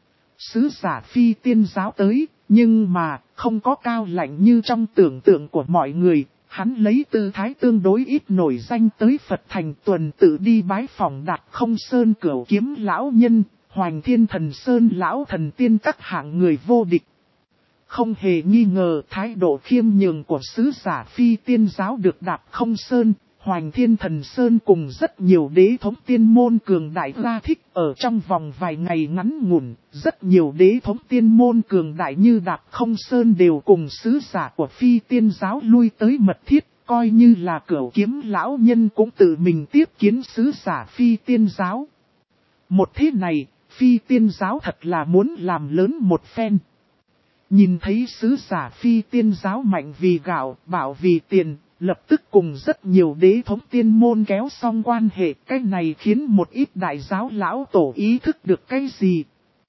Sứ giả phi tiên giáo tới, nhưng mà không có cao lạnh như trong tưởng tượng của mọi người. Hắn lấy tư thái tương đối ít nổi danh tới Phật Thành tuần tự đi bái phỏng Đạt Không Sơn Cửu Kiếm lão nhân, Hoành Thiên Thần Sơn lão thần tiên các hạng người vô địch. Không hề nghi ngờ thái độ khiêm nhường của sứ giả phi tiên giáo được Đạt Không Sơn, Hoành Thiên Thần Sơn cùng rất nhiều đế thống tiên môn cường đại ra thích. Ở trong vòng vài ngày ngắn ngủn, rất nhiều đế thống tiên môn cường đại như Đạt Không Sơn đều cùng sứ giả của phi tiên giáo lui tới mật thiết, coi như là Cửu Kiếm lão nhân cũng tự mình tiếp kiến sứ giả phi tiên giáo. Một thế này, phi tiên giáo thật là muốn làm lớn một phen. Nhìn thấy sứ giả phi tiên giáo mạnh vì gạo, bảo vì tiền, lập tức cùng rất nhiều đế thống tiên môn kéo xong quan hệ. Cái này khiến một ít đại giáo lão tổ ý thức được cái gì.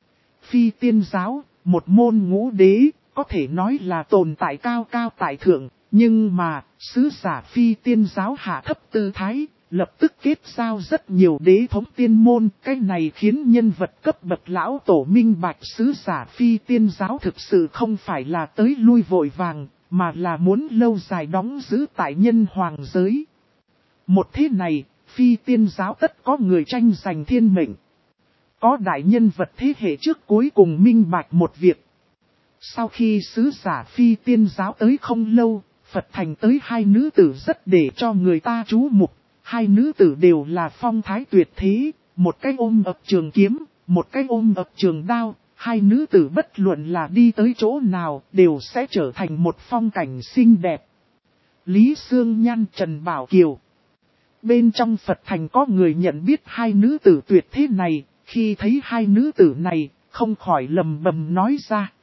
Phi tiên giáo, một môn ngũ đế, có thể nói là tồn tại cao cao tại thượng. Nhưng mà, sứ giả phi tiên giáo hạ thấp tư thái, lập tức kết giao rất nhiều đế thống tiên môn. Cái này khiến nhân vật cấp bậc lão tổ minh bạch sứ giả phi tiên giáo thực sự không phải là tới lui vội vàng, mà là muốn lâu dài đóng giữ tại nhân hoàng giới. Một thế này, phi tiên giáo tất có người tranh giành thiên mệnh. Có đại nhân vật thế hệ trước cuối cùng minh bạch một việc. Sau khi sứ giả phi tiên giáo tới không lâu, Phật Thành tới hai nữ tử rất để cho người ta chú mục. Hai nữ tử đều là phong thái tuyệt thế, một cái ôm ập trường kiếm, một cái ôm ập trường đao. Hai nữ tử bất luận là đi tới chỗ nào đều sẽ trở thành một phong cảnh xinh đẹp. Lý Sương Nhan, Trần Bảo Kiều. Bên trong Phật Thành có người nhận biết hai nữ tử tuyệt thế này, khi thấy hai nữ tử này, không khỏi lầm bầm nói ra.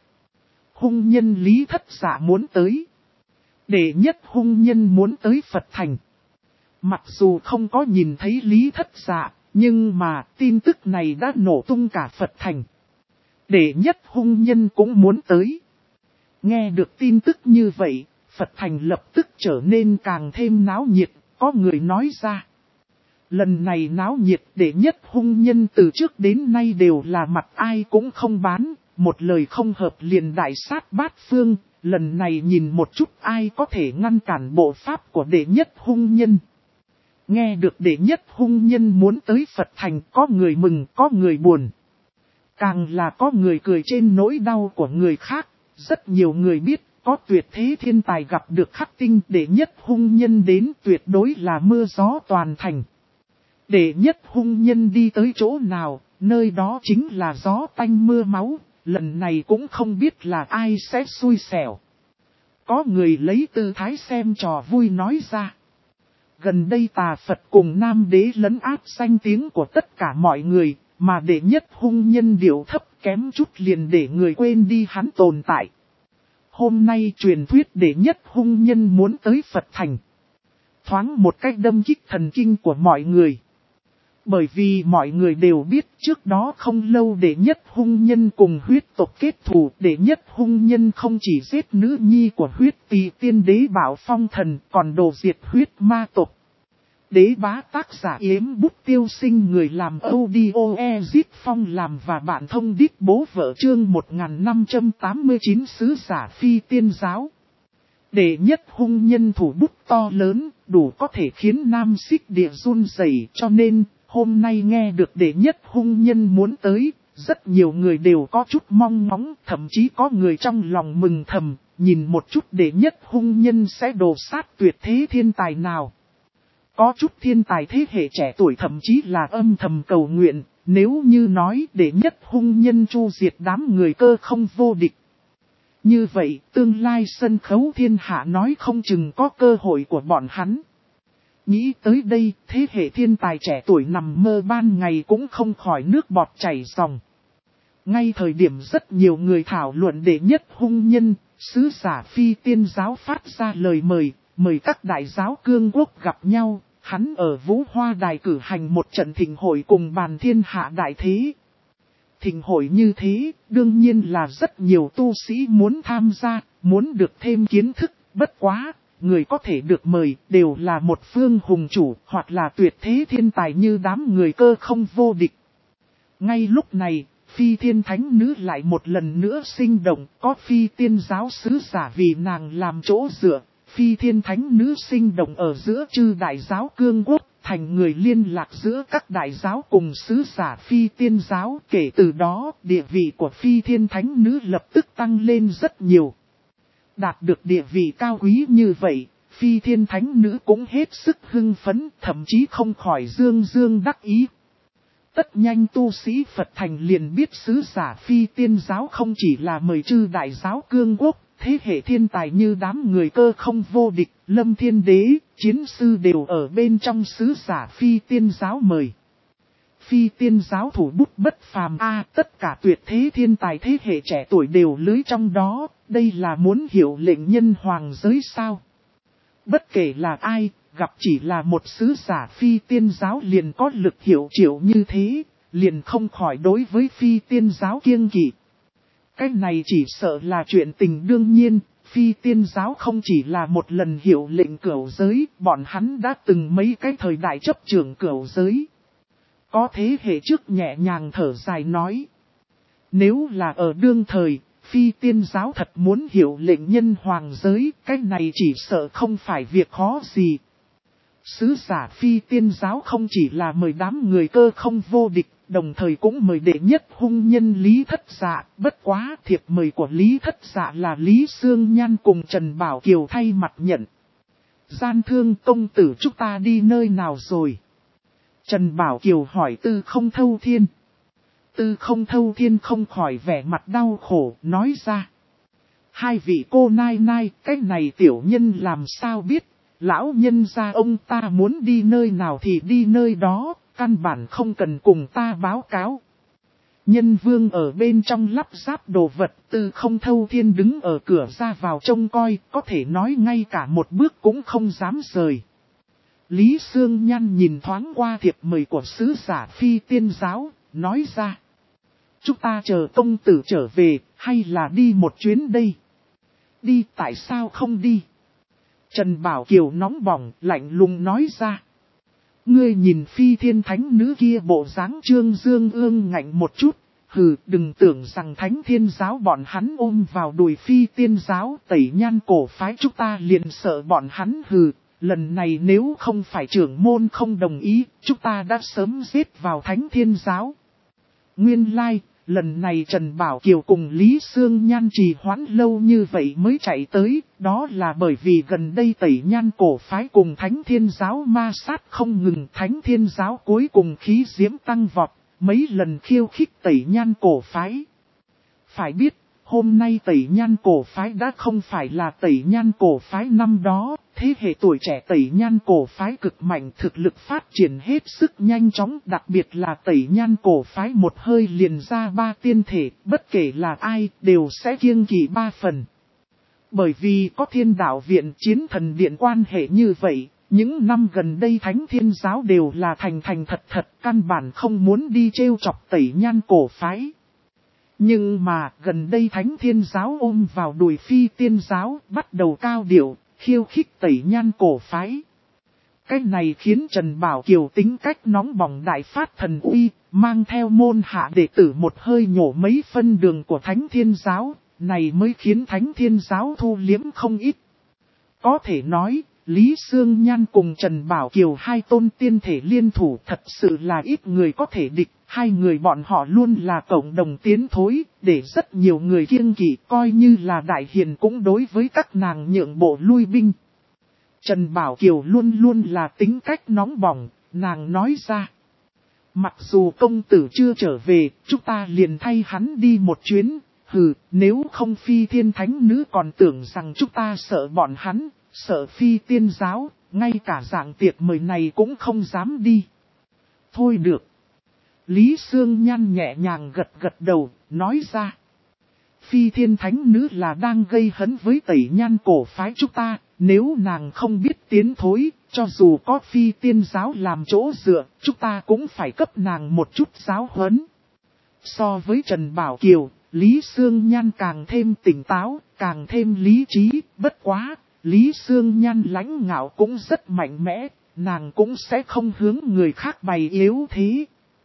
Hung nhân Lý Thất Dạ muốn tới. Đệ nhất hung nhân muốn tới Phật Thành. Mặc dù không có nhìn thấy Lý Thất Dạ, nhưng mà tin tức này đã nổ tung cả Phật Thành. Đệ nhất hung nhân cũng muốn tới. Nghe được tin tức như vậy, Phật Thành lập tức trở nên càng thêm náo nhiệt, có người nói ra. Lần này náo nhiệt đệ nhất hung nhân từ trước đến nay đều là mặt ai cũng không bán, một lời không hợp liền đại sát bát phương, lần này nhìn một chút ai có thể ngăn cản bộ pháp của đệ nhất hung nhân. Nghe được đệ nhất hung nhân muốn tới Phật Thành, có người mừng, có người buồn. Càng là có người cười trên nỗi đau của người khác, rất nhiều người biết có tuyệt thế thiên tài gặp được khắc tinh, đệ nhất hung nhân đến tuyệt đối là mưa gió toàn thành. Đệ nhất hung nhân đi tới chỗ nào, nơi đó chính là gió tanh mưa máu, lần này cũng không biết là ai sẽ xui xẻo. Có người lấy tư thái xem trò vui nói ra. Gần đây tà Phật cùng Nam Đế lấn áp danh tiếng của tất cả mọi người, mà đệ nhất hung nhân điệu thấp kém chút liền để người quên đi hắn tồn tại. Hôm nay truyền thuyết đệ nhất hung nhân muốn tới Phật Thành. Thoáng một cách đâm kích thần kinh của mọi người. Bởi vì mọi người đều biết trước đó không lâu đệ nhất hung nhân cùng huyết tộc kết thù. Đệ nhất hung nhân không chỉ giết nữ nhi của huyết tỳ tiên đế Bảo Phong Thần còn đồ diệt huyết ma tộc. Đế bá tác giả Yếm Bút Tiêu Sinh, người làm audio Ezit Phong làm và bạn thông điệp bố vợ chương 1589 sứ giả phi tiên giáo. Đệ nhất hung nhân thủ bút to lớn, đủ có thể khiến Nam Xích Địa run rẩy, cho nên hôm nay nghe được đệ nhất hung nhân muốn tới, rất nhiều người đều có chút mong ngóng, thậm chí có người trong lòng mừng thầm, nhìn một chút đệ nhất hung nhân sẽ đồ sát tuyệt thế thiên tài nào. Có chút thiên tài thế hệ trẻ tuổi thậm chí là âm thầm cầu nguyện, nếu như nói đệ nhất hung nhân chu diệt đám người cơ không vô địch. Như vậy tương lai sân khấu thiên hạ nói không chừng có cơ hội của bọn hắn. Nghĩ tới đây, thế hệ thiên tài trẻ tuổi nằm mơ ban ngày cũng không khỏi nước bọt chảy ròng. Ngay thời điểm rất nhiều người thảo luận đệ nhất hung nhân, sứ giả phi tiên giáo phát ra lời mời các đại giáo cương quốc gặp nhau. Hắn ở Vũ Hoa Đài cử hành một trận thịnh hội cùng bàn thiên hạ đại thế. Thịnh hội như thế, đương nhiên là rất nhiều tu sĩ muốn tham gia, muốn được thêm kiến thức, bất quá, người có thể được mời đều là một phương hùng chủ hoặc là tuyệt thế thiên tài như đám người cơ không vô địch. Ngay lúc này, phi thiên thánh nữ lại một lần nữa sinh động, có phi tiên giáo sứ giả vì nàng làm chỗ dựa. Phi thiên thánh nữ sinh động ở giữa chư đại giáo cương quốc, thành người liên lạc giữa các đại giáo cùng sứ giả phi tiên giáo. Kể từ đó, địa vị của phi thiên thánh nữ lập tức tăng lên rất nhiều. Đạt được địa vị cao quý như vậy, phi thiên thánh nữ cũng hết sức hưng phấn, thậm chí không khỏi dương đắc ý. Tất nhanh tu sĩ Phật Thành liền biết sứ giả phi tiên giáo không chỉ là mời chư đại giáo cương quốc. Thế hệ thiên tài như đám người cơ không vô địch, Lâm Thiên Đế, chiến sư đều ở bên trong sứ giả phi tiên giáo mời. Phi tiên giáo thủ bút bất phàm tất cả tuyệt thế thiên tài thế hệ trẻ tuổi đều lưới trong đó, đây là muốn hiểu lệnh nhân hoàng giới sao. Bất kể là ai, gặp chỉ là một sứ giả phi tiên giáo liền có lực hiệu triệu như thế, liền không khỏi đối với phi tiên giáo kiêng kỵ. Cái này chỉ sợ là chuyện tình đương nhiên, phi tiên giáo không chỉ là một lần hiệu lệnh cửu giới, bọn hắn đã từng mấy cái thời đại chấp trưởng cửu giới. Có thế hệ trước nhẹ nhàng thở dài nói. Nếu là ở đương thời, phi tiên giáo thật muốn hiệu lệnh nhân hoàng giới, cái này chỉ sợ không phải việc khó gì. Sứ giả phi tiên giáo không chỉ là mời đám người cơ không vô địch, đồng thời cũng mời đệ nhất hung nhân Lý Thất Dạ, bất quá thiệp mời của Lý Thất Dạ là Lý Sương Nhan cùng Trần Bảo Kiều thay mặt nhận. Gian thương công tử chúng ta đi nơi nào rồi? Trần Bảo Kiều hỏi Tư Không Thâu Thiên. Tư Không Thâu Thiên không khỏi vẻ mặt đau khổ, nói ra. Hai vị cô nai nai, cái này tiểu nhân làm sao biết, lão nhân gia ông ta muốn đi nơi nào thì đi nơi đó. Căn bản không cần cùng ta báo cáo. Nhân vương ở bên trong lắp ráp đồ vật, Tư Không Thâu Thiên đứng ở cửa ra vào trông coi, có thể nói ngay cả một bước cũng không dám rời. Lý Sương Nhan nhìn thoáng qua thiệp mời của sứ giả Phi Tiên giáo, nói ra. Chúng ta chờ công tử trở về, hay là đi một chuyến đây? Đi, tại sao không đi? Trần Bảo Kiều nóng bỏng, lạnh lùng nói ra. Ngươi nhìn Phi Thiên Thánh nữ kia bộ dáng trương dương ương ngạnh một chút. Hừ, đừng tưởng rằng Thánh Thiên giáo bọn hắn ôm vào đùi Phi Tiên giáo tẩy nhan cổ phái chúng ta liền sợ bọn hắn. Hừ, lần này nếu không phải trưởng môn không đồng ý, chúng ta đã sớm giết vào Thánh Thiên giáo. Nguyên lai, lần này Trần Bảo Kiều cùng Lý Sương Nhan trì hoãn lâu như vậy mới chạy tới, đó là bởi vì gần đây tẩy nhan cổ phái cùng Thánh Thiên giáo ma sát không ngừng. Thánh Thiên giáo cuối cùng khí diễm tăng vọt, mấy lần khiêu khích tẩy nhan cổ phái. Phải biết, hôm nay tẩy nhan cổ phái đã không phải là tẩy nhan cổ phái năm đó, thế hệ tuổi trẻ tẩy nhan cổ phái cực mạnh, thực lực phát triển hết sức nhanh chóng, đặc biệt là tẩy nhan cổ phái một hơi liền ra 3 tiên thể, bất kể là ai đều sẽ kiêng kỵ 3 phần. Bởi vì có Thiên Đạo Viện Chiến Thần Điện quan hệ như vậy, những năm gần đây Thánh Thiên giáo đều là thành thật, căn bản không muốn đi trêu chọc tẩy nhan cổ phái. Nhưng mà gần đây Thánh Thiên giáo ôm vào đùi Phi Tiên giáo, bắt đầu cao điệu, khiêu khích tẩy nhan cổ phái. Cái này khiến Trần Bảo Kiều tính cách nóng bỏng đại phát thần uy, mang theo môn hạ đệ tử một hơi nhổ mấy phân đường của Thánh Thiên giáo, này mới khiến Thánh Thiên giáo thu liếm không ít. Có thể nói, Lý Sương Nhan cùng Trần Bảo Kiều hai tôn tiên thể liên thủ thật sự là ít người có thể địch. Hai người bọn họ luôn là cộng đồng tiến thối, để rất nhiều người kiêng kỵ, coi như là đại hiền cũng đối với các nàng nhượng bộ lui binh. Trần Bảo Kiều luôn luôn là tính cách nóng bỏng, nàng nói ra. Mặc dù công tử chưa trở về, chúng ta liền thay hắn đi một chuyến. Hừ, nếu không Phi Thiên Thánh nữ còn tưởng rằng chúng ta sợ bọn hắn, sợ Phi Tiên giáo, ngay cả dạng tiệc mời này cũng không dám đi. Thôi được. Lý Sương Nhan nhẹ nhàng gật đầu, nói ra. Phi Thiên Thánh nữ là đang gây hấn với tẩy nhan cổ phái chúng ta, nếu nàng không biết tiến thối, cho dù có Phi Tiên giáo làm chỗ dựa, chúng ta cũng phải cấp nàng một chút giáo huấn. So với Trần Bảo Kiều, Lý Sương Nhan càng thêm tỉnh táo, càng thêm lý trí, bất quá, Lý Sương Nhan lãnh ngạo cũng rất mạnh mẽ, nàng cũng sẽ không hướng người khác bày yếu thế.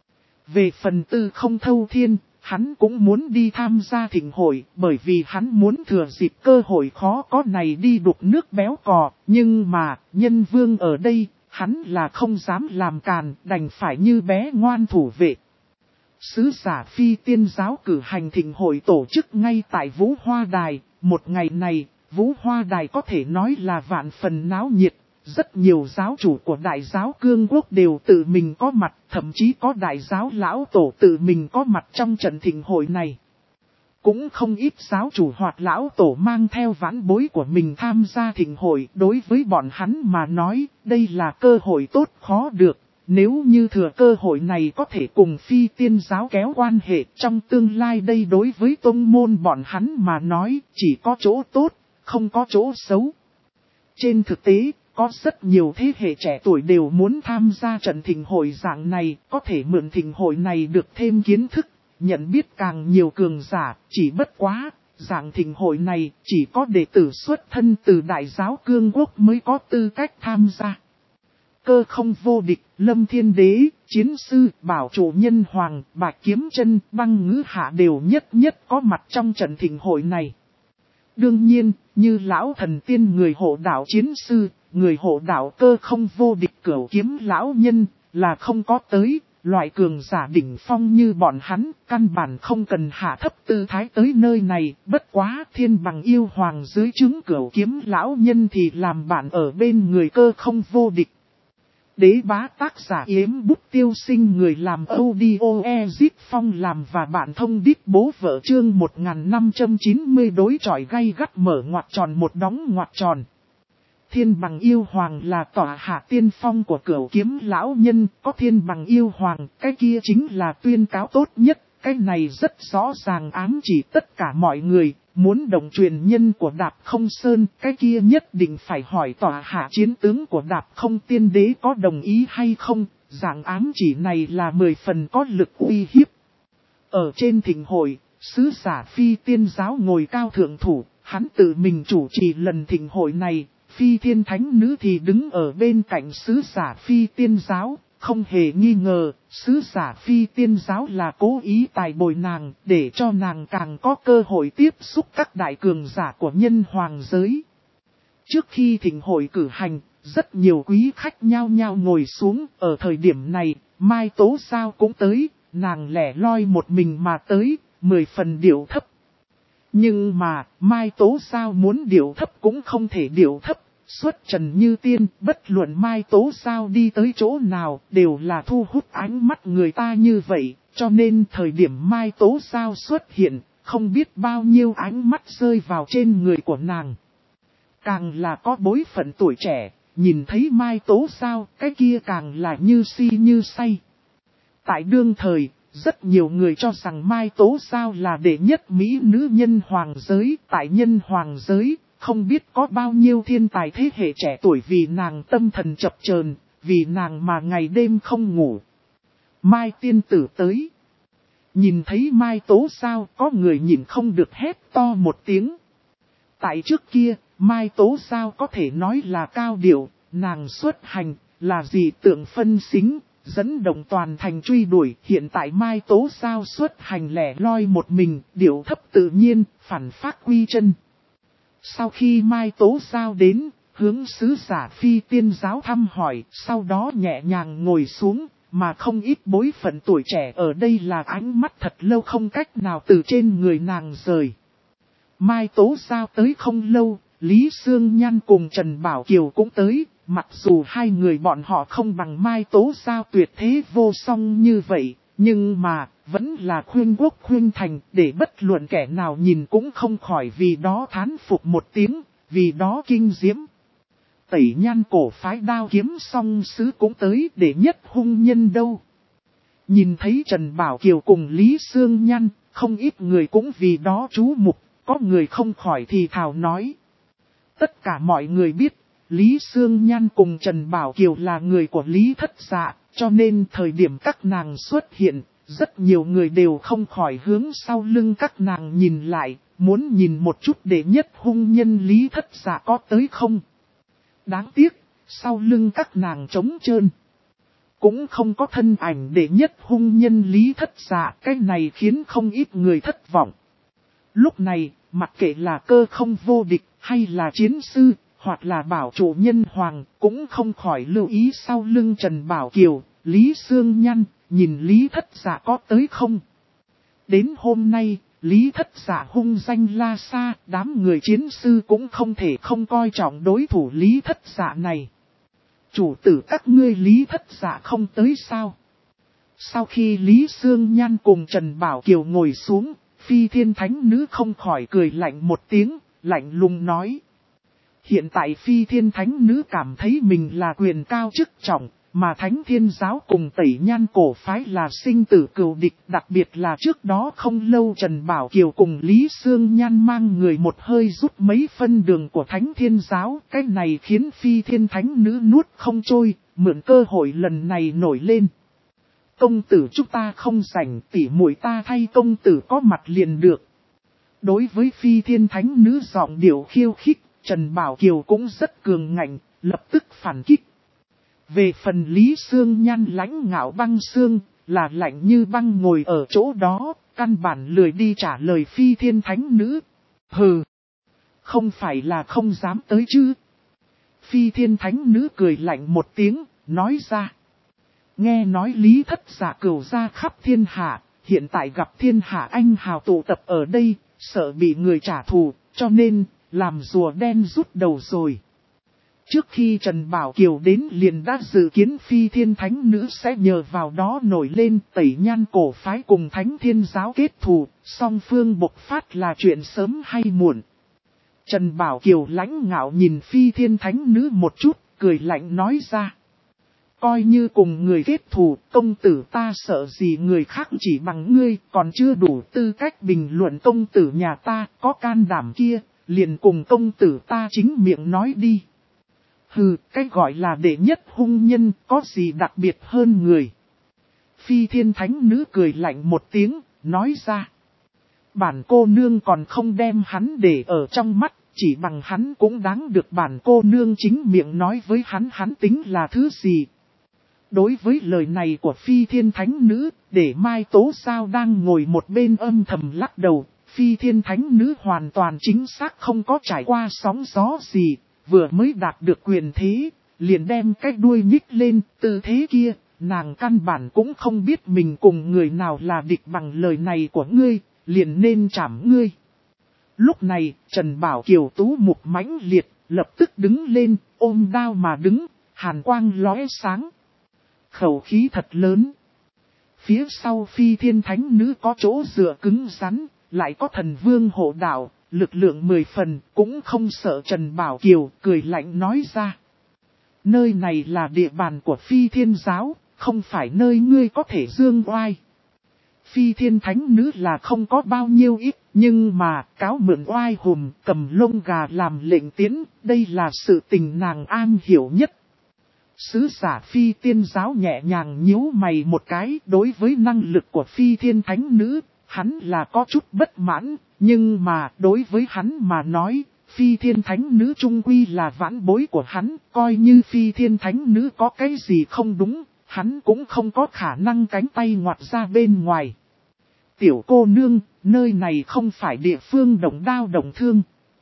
Về phần Tư Không Thâu Thiên, hắn cũng muốn đi tham gia thịnh hội, bởi vì hắn muốn thừa dịp cơ hội khó có này đi đục nước béo cò, nhưng mà, nhân vương ở đây, hắn là không dám làm càn, đành phải như bé ngoan thủ vệ. Sứ giả Phi Tiên giáo cử hành thịnh hội tổ chức ngay tại Vũ Hoa Đài, một ngày này, Vũ Hoa Đài có thể nói là vạn phần náo nhiệt. Rất nhiều giáo chủ của đại giáo cương quốc đều tự mình có mặt, thậm chí có đại giáo lão tổ tự mình có mặt trong trận thịnh hội này. Cũng không ít giáo chủ hoặc lão tổ mang theo vãn bối của mình tham gia thịnh hội, đối với bọn hắn mà nói, đây là cơ hội tốt khó được. Nếu như thừa cơ hội này có thể cùng Phi Tiên giáo kéo quan hệ trong tương lai, đây đối với tông môn bọn hắn mà nói chỉ có chỗ tốt, không có chỗ xấu. Trên thực tế, có rất nhiều thế hệ trẻ tuổi đều muốn tham gia trận thịnh hội dạng này, có thể mượn thịnh hội này được thêm kiến thức, nhận biết càng nhiều cường giả, chỉ bất quá, dạng thịnh hội này chỉ có đệ tử xuất thân từ đại giáo cương quốc mới có tư cách tham gia. Cơ Không vô địch, Lâm Thiên Đế, Chiến Sư, Bảo Chủ Nhân Hoàng, Bạch Kiếm Chân, Băng Ngữ Hạ đều nhất có mặt trong trận thịnh hội này. Đương nhiên, như lão thần tiên người hộ đạo Chiến Sư, người hộ đạo Cơ Không vô địch Cửu Kiếm lão nhân, là không có tới, loại cường giả đỉnh phong như bọn hắn, căn bản không cần hạ thấp tư thái tới nơi này, bất quá Thiên Bằng Yêu Hoàng dưới trướng Cửu Kiếm lão nhân thì làm bạn ở bên người Cơ Không vô địch. Đế bá tác giả Yếm Bút Tiêu Sinh, người làm audio Ezit Phong làm và bạn thông điệp bố vợ chương 1590 đối chọi gay gắt mở ngoặc tròn một đóng ngoặc tròn. Thiên Bằng Yêu Hoàng là tọa hạ tiên phong của Cửu Kiếm lão nhân, có Thiên Bằng Yêu Hoàng, cái kia chính là tuyên cáo tốt nhất, Cái này rất rõ ràng ám chỉ tất cả mọi người, muốn động truyền nhân của Đạp Không Sơn, cái kia nhất định phải hỏi tòa hạ chiến tướng của Đạp Không Tiên Đế có đồng ý hay không, dạng ám chỉ này là 10 phần có lực uy hiếp. Ở trên thịnh hội, sứ giả Phi Tiên Giáo ngồi cao thượng thủ, hắn tự mình chủ trì lần thịnh hội này, Phi Thiên Thánh Nữ thì đứng ở bên cạnh sứ giả Phi Tiên Giáo. Không hề nghi ngờ, sứ giả Phi Tiên Giáo là cố ý tài bồi nàng, để cho nàng càng có cơ hội tiếp xúc các đại cường giả của nhân hoàng giới. Trước khi thịnh hội cử hành, rất nhiều quý khách nhao nhao ngồi xuống, ở thời điểm này, Mai Tố Sao cũng tới, nàng lẻ loi một mình mà tới, 10 phần điệu thấp. Nhưng mà, Mai Tố Sao muốn điệu thấp cũng không thể điệu thấp. Xuất trần như tiên, bất luận Mai Tố Sao đi tới chỗ nào, đều là thu hút ánh mắt người ta như vậy, cho nên thời điểm Mai Tố Sao xuất hiện, không biết bao nhiêu ánh mắt rơi vào trên người của nàng. Càng là có bối phận tuổi trẻ, nhìn thấy Mai Tố Sao, cái kia càng là như si như say. Tại đương thời, rất nhiều người cho rằng Mai Tố Sao là đệ nhất mỹ nữ nhân hoàng giới, tại nhân hoàng giới. Không biết có bao nhiêu thiên tài thế hệ trẻ tuổi vì nàng tâm thần chập chờn, vì nàng mà ngày đêm không ngủ. Mai tiên tử tới. Nhìn thấy Mai Tố Sao, có người nhìn không được hét to một tiếng. Tại trước kia, Mai Tố Sao có thể nói là cao điệu, nàng xuất hành, là dị tượng phân xính, dẫn động toàn thành truy đuổi. Hiện tại Mai Tố Sao xuất hành lẻ loi một mình, điệu thấp tự nhiên, phản phát quy chân. Sau khi Mai Tố Sao đến, hướng sứ giả Phi Tiên Giáo thăm hỏi, sau đó nhẹ nhàng ngồi xuống, mà không ít bối phận tuổi trẻ ở đây là ánh mắt thật lâu không cách nào từ trên người nàng rời. Mai Tố Sao tới không lâu, Lý Sương Nhan cùng Trần Bảo Kiều cũng tới, mặc dù hai người bọn họ không bằng Mai Tố Sao tuyệt thế vô song như vậy. Nhưng mà, vẫn là khuyên quốc khuyên thành, để bất luận kẻ nào nhìn cũng không khỏi vì đó thán phục một tiếng, vì đó kinh diễm. Tẩy Nhan cổ phái đao kiếm song sứ cũng tới để nhất hung nhân đâu. Nhìn thấy Trần Bảo Kiều cùng Lý Sương Nhan, không ít người cũng vì đó chú mục, có người không khỏi thì thào nói. Tất cả mọi người biết, Lý Sương Nhan cùng Trần Bảo Kiều là người của Lý Thất Dạ. Cho nên thời điểm các nàng xuất hiện, rất nhiều người đều không khỏi hướng sau lưng các nàng nhìn lại, muốn nhìn một chút để nhất hung nhân Lý Thất Dạ có tới không. Đáng tiếc, sau lưng các nàng trống trơn. Cũng không có thân ảnh để nhất hung nhân Lý Thất Dạ, cái này khiến không ít người thất vọng. Lúc này, mặc kệ là Cơ Không vô địch, hay là chiến sư, hoặc là bảo chủ nhân hoàng, cũng không khỏi lưu ý sau lưng Trần Bảo Kiều, Lý Sương Nhan, nhìn Lý Thất Dạ có tới không. Đến hôm nay, Lý Thất Dạ hung danh la xa, đám người chiến sư cũng không thể không coi trọng đối thủ Lý Thất Dạ này. Chủ tử các ngươi Lý Thất Dạ không tới sao? Sau khi Lý Sương Nhan cùng Trần Bảo Kiều ngồi xuống, Phi Thiên Thánh Nữ không khỏi cười lạnh một tiếng, lạnh lùng nói. Hiện tại Phi Thiên Thánh Nữ cảm thấy mình là quyền cao chức trọng, mà Thánh Thiên Giáo cùng Tẩy Nhan cổ phái là sinh tử cừu địch. Đặc biệt là trước đó không lâu Trần Bảo Kiều cùng Lý Sương Nhan mang người một hơi rút mấy phân đường của Thánh Thiên Giáo. Cái này khiến Phi Thiên Thánh Nữ nuốt không trôi, mượn cơ hội lần này nổi lên. Công tử chúng ta không rảnh, tỉ muội ta thay công tử có mặt liền được. Đối với Phi Thiên Thánh Nữ giọng điệu khiêu khích, Trần Bảo Kiều cũng rất cường ngạnh, lập tức phản kích. Về phần Lý Sương Nhan lãnh ngạo băng xương, là lạnh như băng ngồi ở chỗ đó, căn bản lười đi trả lời Phi Thiên Thánh Nữ. Hừ, không phải là không dám tới chứ. Phi Thiên Thánh Nữ cười lạnh một tiếng, nói ra. Nghe nói Lý Thất Dạ cửu ra khắp thiên hạ, hiện tại gặp thiên hạ anh hào tụ tập ở đây, sợ bị người trả thù, cho nên làm rùa đen rút đầu rồi. Trước khi Trần Bảo Kiều đến liền đã dự kiến Phi Thiên Thánh Nữ sẽ nhờ vào đó nổi lên, Tẩy Nhan cổ phái cùng Thánh Thiên Giáo kết thù, song phương bộc phát là chuyện sớm hay muộn. Trần Bảo Kiều lãnh ngạo nhìn Phi Thiên Thánh Nữ một chút, cười lạnh nói ra. coi như cùng người kết thù, công tử ta sợ gì người khác chỉ bằng ngươi, còn chưa đủ tư cách bình luận công tử nhà ta, có can đảm kia, liền cùng công tử ta chính miệng nói đi. Hừ, cái gọi là đệ nhất hung nhân, có gì đặc biệt hơn người. Phi Thiên Thánh Nữ cười lạnh một tiếng, nói ra. Bản cô nương còn không đem hắn để ở trong mắt, chỉ bằng hắn cũng đáng được bản cô nương chính miệng nói với hắn tính là thứ gì. Đối với lời này của Phi Thiên Thánh Nữ, để Mai Tố Sao đang ngồi một bên âm thầm lắc đầu, Phi Thiên Thánh Nữ hoàn toàn chính xác không có trải qua sóng gió gì, vừa mới đạt được quyền thế, liền đem cái đuôi nhích lên, tư thế kia, nàng căn bản cũng không biết mình cùng người nào là địch bằng lời này của ngươi, liền nên trảm ngươi. Lúc này, Trần Bảo Kiều tú mục mãnh liệt, lập tức đứng lên, ôm đao mà đứng, hàn quang lóe sáng. Khẩu khí thật lớn. Phía sau Phi Thiên Thánh Nữ có chỗ dựa cứng rắn, lại có thần vương hộ đạo, lực lượng 10 phần, cũng không sợ Trần Bảo Kiều, cười lạnh nói ra. Nơi này là địa bàn của Phi Thiên Giáo, không phải nơi ngươi có thể dương oai. Phi Thiên Thánh Nữ là không có bao nhiêu ít, nhưng mà cáo mượn oai hùm, cầm lông gà làm lệnh tiến, đây là sự tình nàng an hiểu nhất. Sứ giả Phi Tiên Giáo nhẹ nhàng nhíu mày một cái, đối với năng lực của Phi Thiên Thánh Nữ, hắn là có chút bất mãn, nhưng mà đối với hắn mà nói, Phi Thiên Thánh Nữ trung quy là vãn bối của hắn, coi như Phi Thiên Thánh Nữ có cái gì không đúng, hắn cũng không có khả năng cánh tay ngoặt ra bên ngoài. Tiểu cô nương, nơi này không phải địa phương động đao động thương.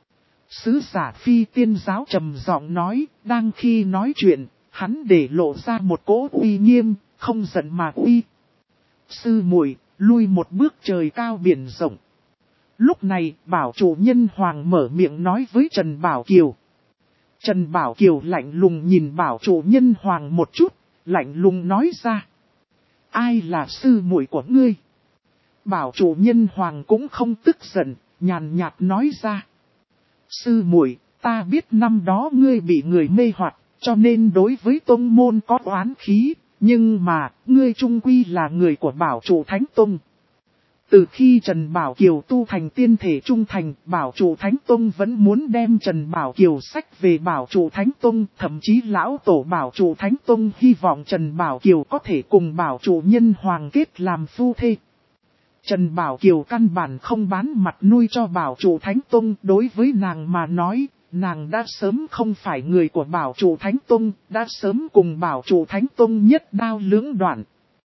Sứ giả Phi Tiên Giáo trầm giọng nói, đang khi nói chuyện, hắn để lộ ra một cỗ uy nghiêm, không giận mà uy. Sư muội, lui một bước trời cao biển rộng. Lúc này, bảo chủ nhân hoàng mở miệng nói với Trần Bảo Kiều. Trần Bảo Kiều lạnh lùng nhìn bảo chủ nhân hoàng một chút, lạnh lùng nói ra. Ai là sư muội của ngươi? Bảo chủ nhân hoàng cũng không tức giận, nhàn nhạt nói ra. Sư muội, ta biết năm đó ngươi bị người mê hoặc, cho nên đối với tông môn có oán khí, nhưng mà, ngươi trung quy là người của bảo chủ Thánh Tông. Từ khi Trần Bảo Kiều tu thành tiên thể trung thành, bảo chủ Thánh Tông vẫn muốn đem Trần Bảo Kiều sách về bảo chủ Thánh Tông, thậm chí lão tổ bảo chủ Thánh Tông hy vọng Trần Bảo Kiều có thể cùng bảo chủ nhân hoàng kết làm phu thê. Trần Bảo Kiều căn bản không bán mặt nuôi cho bảo chủ Thánh Tông, đối với nàng mà nói, nàng đã sớm không phải người của bảo chủ Thánh Tông, đã sớm cùng bảo chủ Thánh Tông nhất đao lưỡng đoạn.